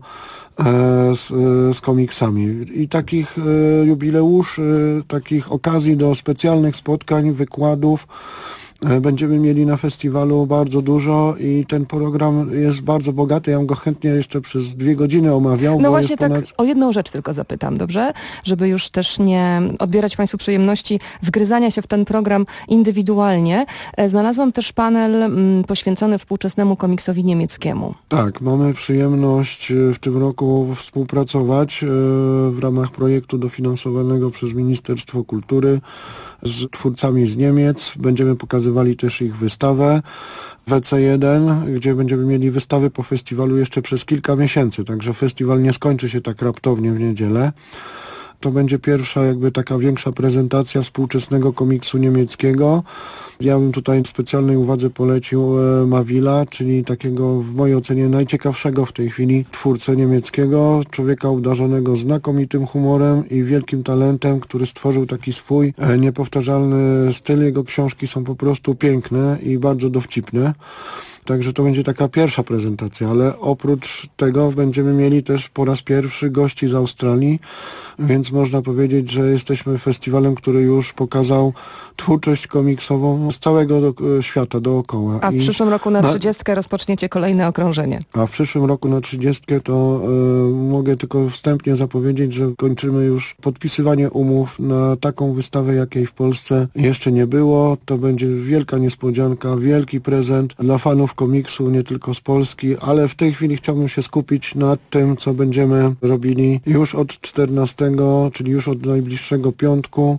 z komiksami. I takich jubileuszy, takich okazji do specjalnych spotkań, wykładów będziemy mieli na festiwalu bardzo dużo i ten program jest bardzo bogaty. Ja bym go chętnie jeszcze przez 2 godziny omawiał. No właśnie tak o jedną rzecz tylko zapytam, dobrze? Żeby już też nie odbierać Państwu przyjemności wgryzania się w ten program indywidualnie. Znalazłam też panel poświęcony współczesnemu komiksowi niemieckiemu. Tak, mamy przyjemność w tym roku współpracować w ramach projektu dofinansowanego przez Ministerstwo Kultury z twórcami z Niemiec. Będziemy pokazywali też ich wystawę w EC1, gdzie będziemy mieli wystawy po festiwalu jeszcze przez kilka miesięcy, także festiwal nie skończy się tak raptownie w niedzielę. To będzie pierwsza jakby taka większa prezentacja współczesnego komiksu niemieckiego. Ja bym tutaj w specjalnej uwadze polecił Mawila, czyli takiego w mojej ocenie najciekawszego w tej chwili twórcę niemieckiego, człowieka obdarzonego znakomitym humorem i wielkim talentem, który stworzył taki swój niepowtarzalny styl. Jego książki są po prostu piękne i bardzo dowcipne. Także to będzie taka pierwsza prezentacja, ale oprócz tego będziemy mieli też po raz pierwszy gości z Australii, więc można powiedzieć, że jesteśmy festiwalem, który już pokazał twórczość komiksową z całego świata dookoła. A w przyszłym roku na 30 rozpoczniecie kolejne okrążenie. A w przyszłym roku na 30 to mogę tylko wstępnie zapowiedzieć, że kończymy już podpisywanie umów na taką wystawę, jakiej w Polsce jeszcze nie było. To będzie wielka niespodzianka, wielki prezent dla fanów komiksu, nie tylko z Polski, ale w tej chwili chciałbym się skupić nad tym, co będziemy robili już od 14, czyli już od najbliższego piątku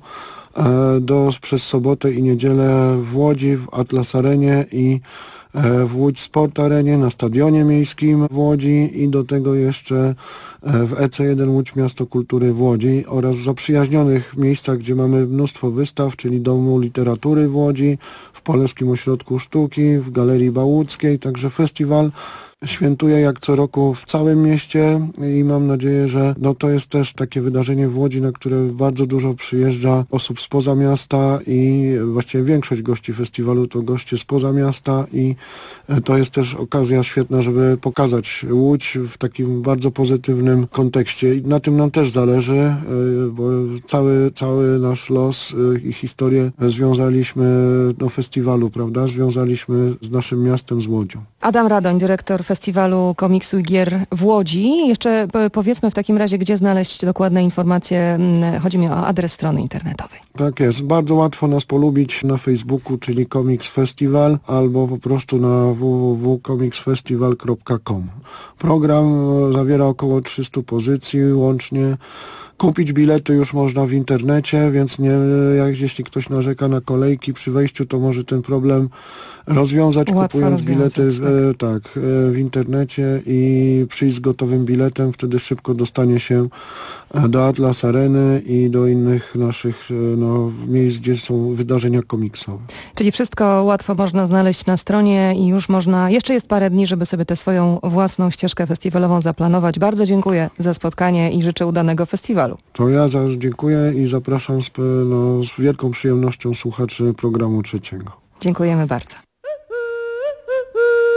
przez sobotę i niedzielę w Łodzi, w Atlas Arenie i w Łódź Sport Arenie, na Stadionie Miejskim w Łodzi i do tego jeszcze w EC1 Łódź Miasto Kultury w Łodzi oraz w zaprzyjaźnionych miejscach, gdzie mamy mnóstwo wystaw, czyli Domu Literatury w Łodzi, w Polskim Ośrodku Sztuki, w Galerii Bałuckiej, także festiwal świętuję jak co roku w całym mieście i mam nadzieję, że to jest też takie wydarzenie w Łodzi, na które bardzo dużo przyjeżdża osób spoza miasta i właściwie większość gości festiwalu to goście spoza miasta i to jest też okazja świetna, żeby pokazać Łódź w takim bardzo pozytywnym kontekście i na tym nam też zależy, bo cały nasz los i historię związaliśmy do festiwalu, prawda? Związaliśmy z naszym miastem, z Łodzią. Adam Radoń, dyrektor Festiwalu Komiksu i Gier w Łodzi. Jeszcze powiedzmy w takim razie, gdzie znaleźć dokładne informacje. Chodzi mi o adres strony internetowej. Tak jest. Bardzo łatwo nas polubić na Facebooku, czyli Comics Festival, albo po prostu na www.comicsfestival.com. Program zawiera około 300 pozycji łącznie. Kupić bilety już można w internecie, więc jeśli ktoś narzeka na kolejki przy wejściu, to może ten problem rozwiązać, kupując bilety w internecie i przyjść z gotowym biletem. Wtedy szybko dostanie się do Atlas Areny i do innych naszych miejsc, gdzie są wydarzenia komiksowe. Czyli wszystko łatwo można znaleźć na stronie i już jeszcze jest parę dni, żeby sobie tę swoją własną ścieżkę festiwalową zaplanować. Bardzo dziękuję za spotkanie i życzę udanego festiwalu. To ja dziękuję i zapraszam z wielką przyjemnością słuchaczy programu trzeciego. Dziękujemy bardzo.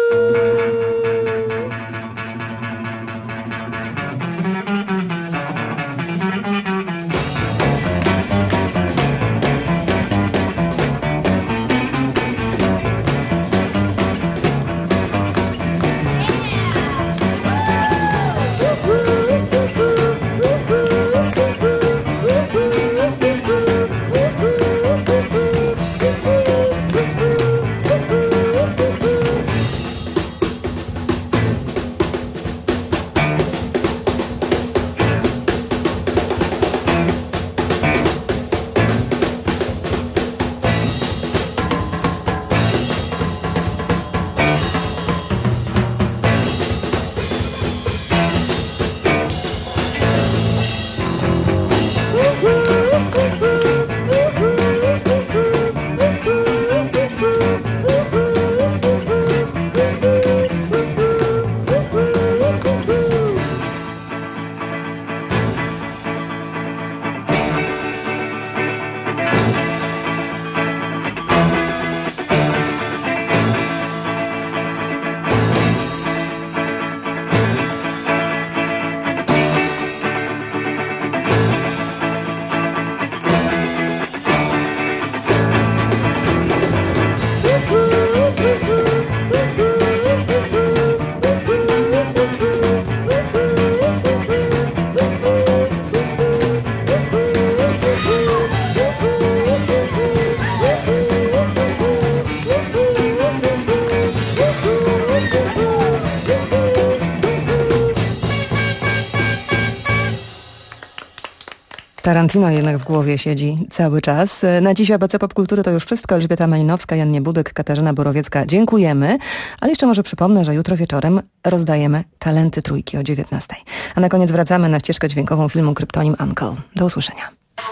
Tarantino jednak w głowie siedzi cały czas. Na dziś ABC Popkultury to już wszystko. Elżbieta Malinowska, Jan Niebudek, Katarzyna Borowiecka. Dziękujemy. Ale jeszcze może przypomnę, że jutro wieczorem rozdajemy Talenty Trójki o 19:00. A na koniec wracamy na ścieżkę dźwiękową filmu Kryptonim Uncle. Do usłyszenia.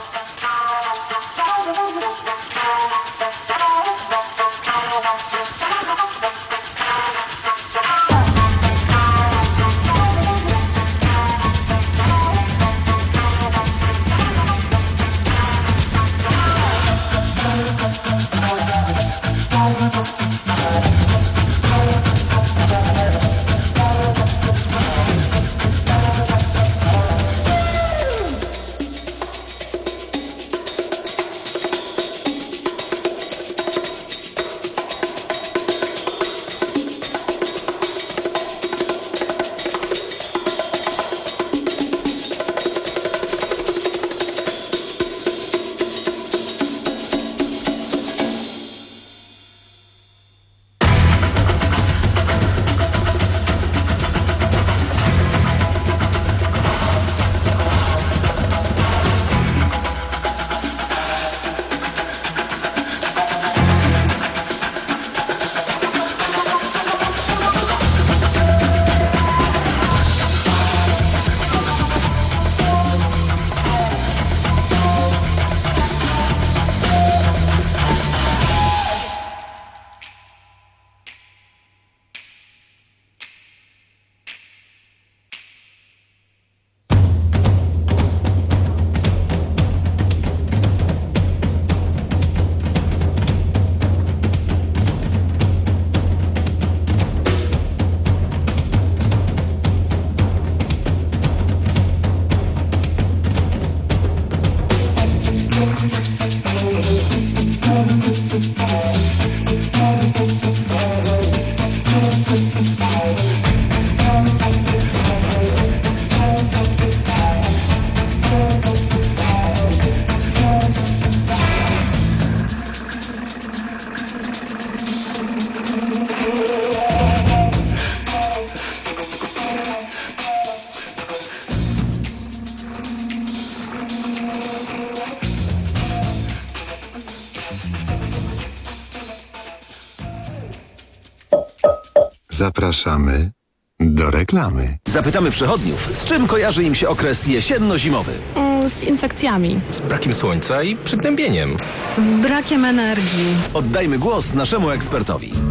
Zapraszamy do reklamy. Zapytamy przechodniów, z czym kojarzy im się okres jesienno-zimowy? Z infekcjami. Z brakiem słońca i przygnębieniem. Z brakiem energii. Oddajmy głos naszemu ekspertowi.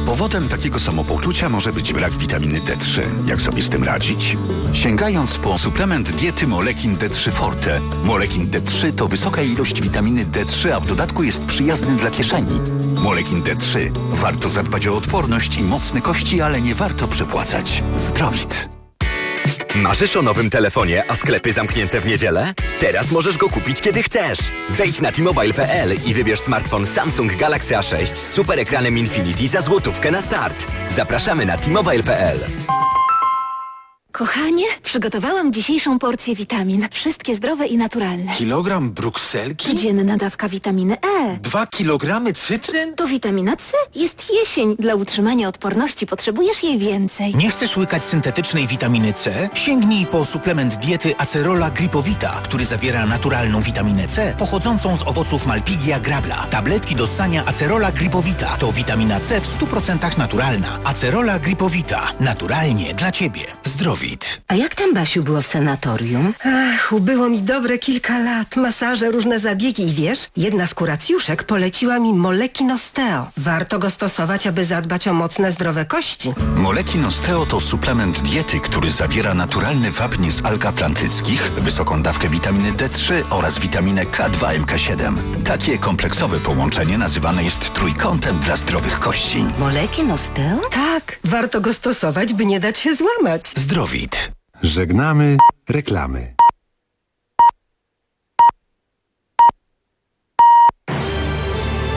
Powodem takiego samopoczucia może być brak witaminy D3. Jak sobie z tym radzić? Sięgając po suplement diety Molekin D3 Forte. Molekin D3 to wysoka ilość witaminy D3, a w dodatku jest przyjazny dla kieszeni. Molekin D3. Warto zadbać o odporność i mocne kości, ale nie warto przepłacać. Zdrowit. Marzysz o nowym telefonie, a sklepy zamknięte w niedzielę? Teraz możesz go kupić kiedy chcesz. Wejdź na T-Mobile.pl i wybierz smartfon Samsung Galaxy A6 z super ekranem Infinity za złotówkę na start. Zapraszamy na T-Mobile.pl. Kochanie, przygotowałam dzisiejszą porcję witamin. Wszystkie zdrowe i naturalne. Kilogram brukselki? Codzienna dawka witaminy E. 2 kilogramy cytryn? To witamina C. Jest jesień. Dla utrzymania odporności potrzebujesz jej więcej. Nie chcesz łykać syntetycznej witaminy C? Sięgnij po suplement diety Acerola Gripowita, który zawiera naturalną witaminę C pochodzącą z owoców Malpighia grabla. Tabletki do ssania Acerola Gripowita to witamina C w 100% naturalna. Acerola Gripowita. Naturalnie dla Ciebie. Zdrowie. A jak tam, Basiu, było w sanatorium? Ach, ubyło mi dobre kilka lat. Masaże, różne zabiegi i wiesz, jedna z kuracjuszek poleciła mi Molekin Osteo. Warto go stosować, aby zadbać o mocne, zdrowe kości. Molekin Osteo to suplement diety, który zawiera naturalny wapń z alg atlantyckich, wysoką dawkę witaminy D3 oraz witaminę K2 MK7. Takie kompleksowe połączenie nazywane jest trójkątem dla zdrowych kości. Molekin Osteo? Tak, warto go stosować, by nie dać się złamać. Zdrowit. Żegnamy reklamy.